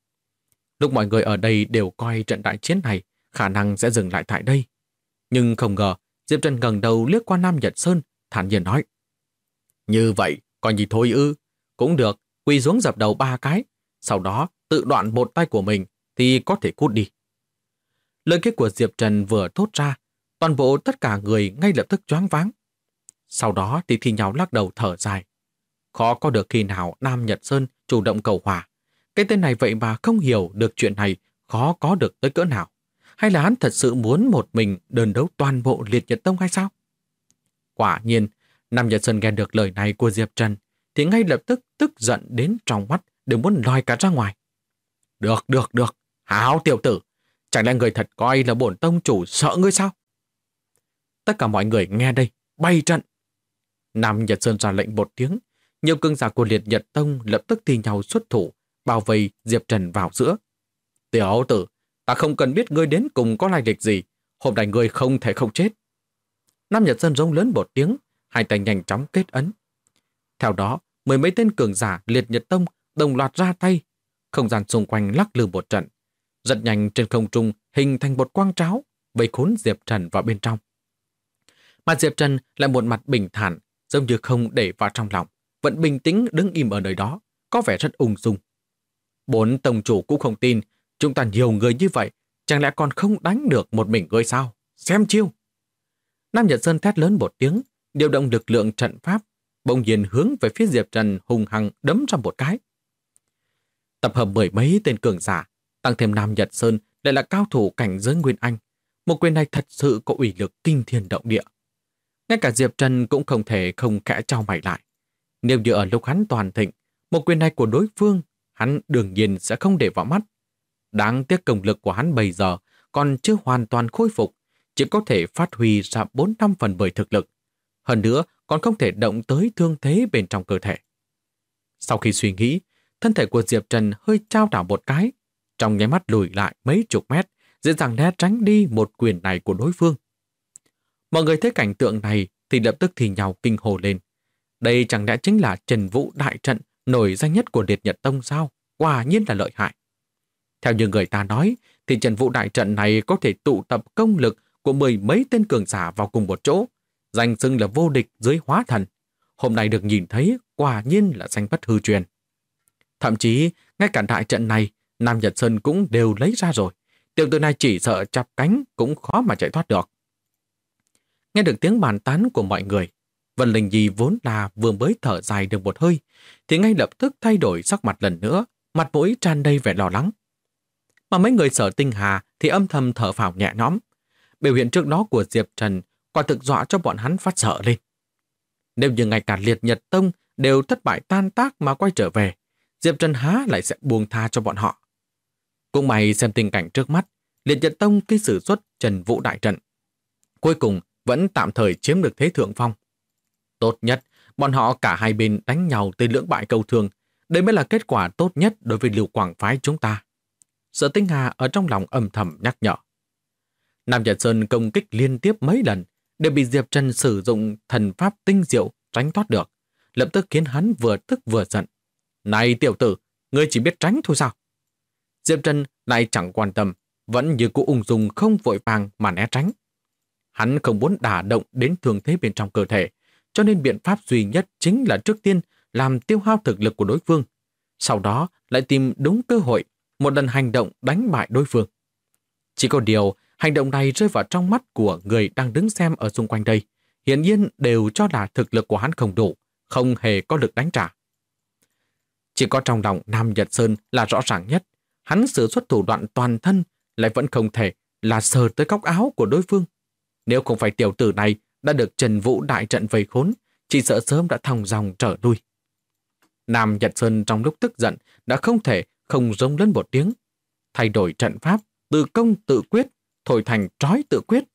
Lúc mọi người ở đây đều coi trận đại chiến này khả năng sẽ dừng lại tại đây. Nhưng không ngờ, Diệp Trần ngẩng đầu liếc qua Nam Nhật Sơn, thản nhiên nói. Như vậy, coi như thôi ư, Cũng được, quỳ xuống dập đầu 3 cái, sau đó tự đoạn một tay của mình thì có thể cút đi. Lời kết của Diệp Trần vừa thốt ra, toàn bộ tất cả người ngay lập tức choáng váng. Sau đó thì thi nhau lắc đầu thở dài. Khó có được khi nào Nam Nhật Sơn chủ động cầu hòa. Cái tên này vậy mà không hiểu được chuyện này khó có được tới cỡ nào. Hay là hắn thật sự muốn một mình đơn đấu toàn bộ Liệt Nhật Tông hay sao? Quả nhiên, Nam Nhật Sơn nghe được lời này của Diệp Trần thì ngay lập tức tức giận đến trong mắt đều muốn lòi cả ra ngoài. Được. Hảo tiểu tử, chẳng lẽ người thật coi là bổn tông chủ sợ ngươi sao? Tất cả mọi người nghe đây, bay trận. Nam Nhật Sơn ra lệnh một tiếng, nhiều cường giả của Liệt Nhật Tông lập tức thi nhau xuất thủ, bao vây Diệp Trần vào giữa. Tiểu tử, ta không cần biết ngươi đến cùng có lai lịch gì, hôm nay ngươi không thể không chết. Nam Nhật Sơn rống lớn một tiếng, hai tay nhanh chóng kết ấn. Theo đó, 10 mấy tên cường giả Liệt Nhật Tông đồng loạt ra tay, không gian xung quanh lắc lư một trận. Rất nhanh trên không trung hình thành một quang tráo, vây khốn Diệp Trần vào bên trong. Mà Diệp Trần lại một mặt bình thản, giống như không để vào trong lòng, vẫn bình tĩnh đứng im ở nơi đó, có vẻ rất ung dung. Bốn tông chủ cũng không tin, chúng ta nhiều người như vậy, chẳng lẽ còn không đánh được một mình ngươi sao? Xem chiêu! Nam Nhật Sơn thét lớn một tiếng, điều động lực lượng trận pháp, bỗng nhiên hướng về phía Diệp Trần hùng hăng đấm ra một cái. Tập hợp 10 mấy tên cường giả, tăng thêm Nam Nhật Sơn lại là cao thủ cảnh giới Nguyên Anh. Một quyền này thật sự có uy lực kinh thiên động địa. Ngay cả Diệp Trần cũng không thể không khẽ chau mày lại. Nếu như ở lúc hắn toàn thịnh, một quyền này của đối phương, hắn đương nhiên sẽ không để vào mắt. Đáng tiếc công lực của hắn bây giờ còn chưa hoàn toàn khôi phục, chỉ có thể phát huy ra 4-5 phần 10 thực lực. Hơn nữa, còn không thể động tới thương thế bên trong cơ thể. Sau khi suy nghĩ, thân thể của Diệp Trần hơi trao đảo một cái, trong nháy mắt lùi lại mấy chục mét, dễ dàng né tránh đi một quyền này của đối phương. Mọi người thấy cảnh tượng này thì lập tức thì nhào kinh hồ lên. Đây chẳng lẽ chính là Trần Vũ đại trận nổi danh nhất của Liệt Nhật Tông sao? Quả nhiên là lợi hại. Theo như người ta nói, thì Trần Vũ đại trận này có thể tụ tập công lực của 10 mấy tên cường giả vào cùng một chỗ, danh xưng là vô địch dưới hóa thần. Hôm nay được nhìn thấy, quả nhiên là danh bất hư truyền. Thậm chí, ngay cả đại trận này, Nam Nhật Sơn cũng đều lấy ra rồi. Tiểu tử này chỉ sợ chắp cánh cũng khó mà chạy thoát được. Nghe được tiếng bàn tán của mọi người, Vân Linh Nhi vốn là vừa mới thở dài được một hơi, thì ngay lập tức thay đổi sắc mặt lần nữa, mặt mũi tràn đầy vẻ lo lắng. Mà mấy người Sở Tinh Hà thì âm thầm thở phào nhẹ nhõm. Biểu hiện trước đó của Diệp Trần quả thực dọa cho bọn hắn phát sợ lên. Nếu như ngay cả Liệt Nhật Tông đều thất bại tan tác mà quay trở về, Diệp Trần há lại sẽ buông tha cho bọn họ. Cũng may xem tình cảnh trước mắt, Liệt Nhật Tông khi sử xuất Trần Vũ đại trận, cuối cùng vẫn tạm thời chiếm được thế thượng phong. Tốt nhất, bọn họ cả hai bên đánh nhau tới lưỡng bại câu thương, đây mới là kết quả tốt nhất đối với Lưu Quảng phái chúng ta. Sở Tinh Hà ở trong lòng âm thầm nhắc nhở. Nam Nhật Sơn công kích liên tiếp mấy lần đều bị Diệp Trần sử dụng thần pháp tinh diệu tránh thoát được, lập tức khiến hắn vừa tức vừa giận. Này tiểu tử, ngươi chỉ biết tránh thôi sao? Diệp Trần lại chẳng quan tâm, vẫn như cũ ung dung không vội vàng mà né tránh. Hắn không muốn đả động đến thương thế bên trong cơ thể, cho nên biện pháp duy nhất chính là trước tiên làm tiêu hao thực lực của đối phương, sau đó lại tìm đúng cơ hội, một lần hành động đánh bại đối phương. Chỉ có điều, hành động này rơi vào trong mắt của người đang đứng xem ở xung quanh đây, hiển nhiên đều cho là thực lực của hắn không đủ, không hề có lực đánh trả. Chỉ có trong lòng Nam Nhật Sơn là rõ ràng nhất, hắn sử xuất thủ đoạn toàn thân lại vẫn không thể là sờ tới góc áo của đối phương. Nếu không phải tiểu tử này đã được Trần Vũ đại trận vây khốn, chỉ sợ sớm đã thòng dòng trở lui. Nam Nhật Sơn trong lúc tức giận đã không thể không rống lên một tiếng, thay đổi trận pháp, từ công tự quyết, thổi thành trói tự quyết.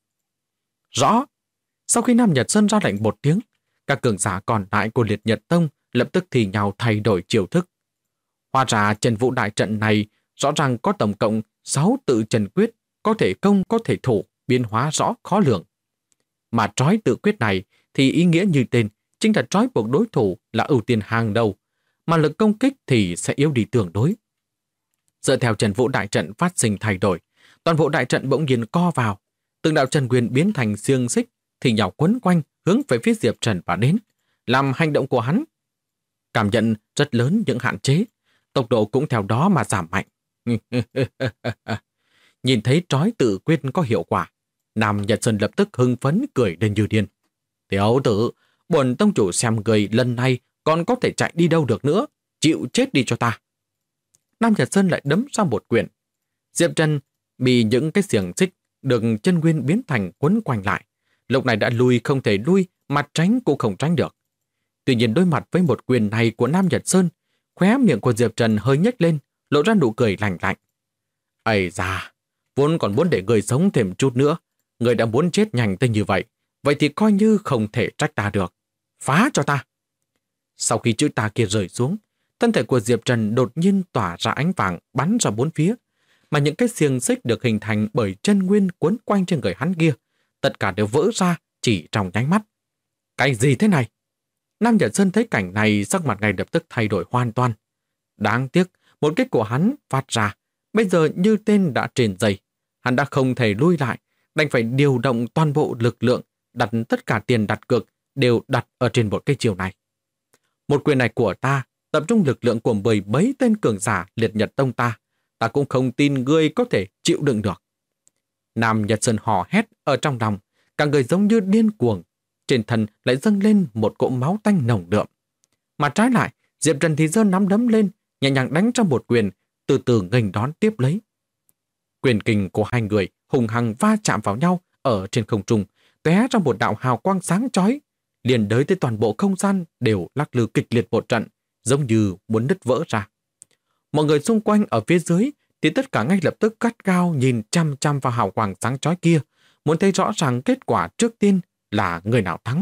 Rõ! Sau khi Nam Nhật Sơn ra lệnh một tiếng, các cường giả còn lại của Liệt Nhật Tông lập tức thì nhau thay đổi chiêu thức. Hóa ra Trần Vũ đại trận này rõ ràng có tổng cộng 6 tự trần quyết, có thể công có thể thủ, biến hóa rõ khó lường. Mà trói tự quyết này thì ý nghĩa như tên, chính là trói buộc đối thủ là ưu tiên hàng đầu, mà lực công kích thì sẽ yếu đi tương đối. Dựa theo Trần Vũ đại trận phát sinh thay đổi, toàn bộ đại trận bỗng nhiên co vào, từng đạo trần quyền biến thành xiềng xích thì nhào quấn quanh hướng về phía Diệp Trần và đến, làm hành động của hắn. cảm nhận rất lớn những hạn chế, tốc độ cũng theo đó mà giảm mạnh. Nhìn thấy trói tự quyết có hiệu quả, Nam Nhật Sơn lập tức hưng phấn cười lên như điên. Tiểu tử, bổn tông chủ xem người lần này còn có thể chạy đi đâu được nữa, chịu chết đi cho ta. Nam Nhật Sơn lại đấm ra một quyền. Diệp Trần bị những cái xiềng xích được chân nguyên biến thành quấn quanh lại. Lúc này đã lui không thể lui, mà tránh cũng không tránh được. Tuy nhiên đối mặt với một quyền này của Nam Nhật Sơn, khóe miệng của Diệp Trần hơi nhếch lên, lộ ra nụ cười lạnh lạnh. Ây da, vốn còn muốn để người sống thêm chút nữa, người đã muốn chết nhanh tới như vậy, vậy thì coi như không thể trách ta được. Phá cho ta! Sau khi chữ ta kia rơi xuống, thân thể của Diệp Trần đột nhiên tỏa ra ánh vàng bắn ra bốn phía, mà những cái xiềng xích được hình thành bởi chân nguyên quấn quanh trên người hắn kia, tất cả đều vỡ ra chỉ trong nháy mắt. Cái gì thế này? Nam Nhật Sơn thấy cảnh này, sắc mặt ngay lập tức thay đổi hoàn toàn. Đáng tiếc, một kích của hắn phát ra, bây giờ như tên đã trên dây. Hắn đã không thể lui lại, đành phải điều động toàn bộ lực lượng, đặt tất cả tiền đặt cược đều đặt ở trên một cái chiều này. Một quyền này của ta, tập trung lực lượng của 10 mấy tên cường giả liệt nhật tông ta cũng không tin ngươi có thể chịu đựng được. Nam Nhật Sơn hò hét ở trong lòng, cả người giống như điên cuồng, trên thân lại dâng lên một cỗ máu tanh nồng đượm. Mà trái lại, Diệp Trần thì giơ nắm đấm lên, nhẹ nhàng đánh trong một quyền, từ từ nghênh đón tiếp lấy. Quyền kình của hai người hùng hăng va chạm vào nhau ở trên không trung, tóe ra một đạo hào quang sáng chói, liền đới tới toàn bộ không gian đều lắc lư kịch liệt một trận, giống như muốn nứt vỡ ra. Mọi người xung quanh ở phía dưới thì tất cả ngay lập tức gắt gao nhìn chăm chăm vào hào quang sáng chói kia, muốn thấy rõ ràng kết quả trước tiên là người nào thắng.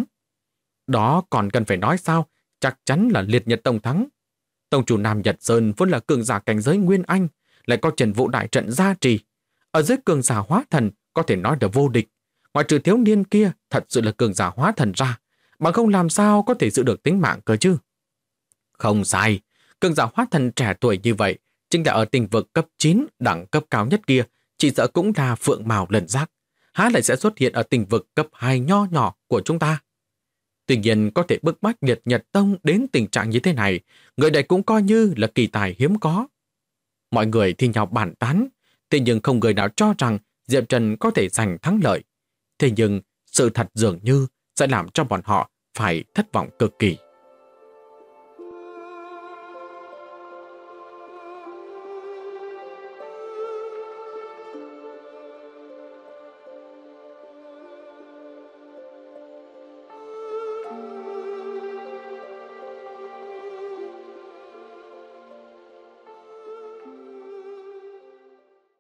Đó còn cần phải nói sao, chắc chắn là Liệt Nhật Tông thắng. Tông chủ Nam Nhật Sơn vốn là cường giả cảnh giới Nguyên Anh, lại có Trần Vũ đại trận gia trì. Ở dưới cường giả hóa thần có thể nói là vô địch. Ngoài trừ thiếu niên kia thật sự là cường giả hóa thần ra, bằng không làm sao có thể giữ được tính mạng cơ chứ. Không sai, cường giả hóa thần trẻ tuổi như vậy, chính là ở tinh vực cấp 9 đẳng cấp cao nhất kia, chỉ sợ cũng là phượng mào lân giác. Há lại sẽ xuất hiện ở tinh vực cấp 2 nho nhỏ của chúng ta. Tuy nhiên có thể bức bách Liệt Nhật Tông đến tình trạng như thế này, người này cũng coi như là kỳ tài hiếm có. Mọi người thi nhau bàn tán, thế nhưng không người nào cho rằng Diệp Trần có thể giành thắng lợi. Thế nhưng sự thật dường như sẽ làm cho bọn họ phải thất vọng cực kỳ.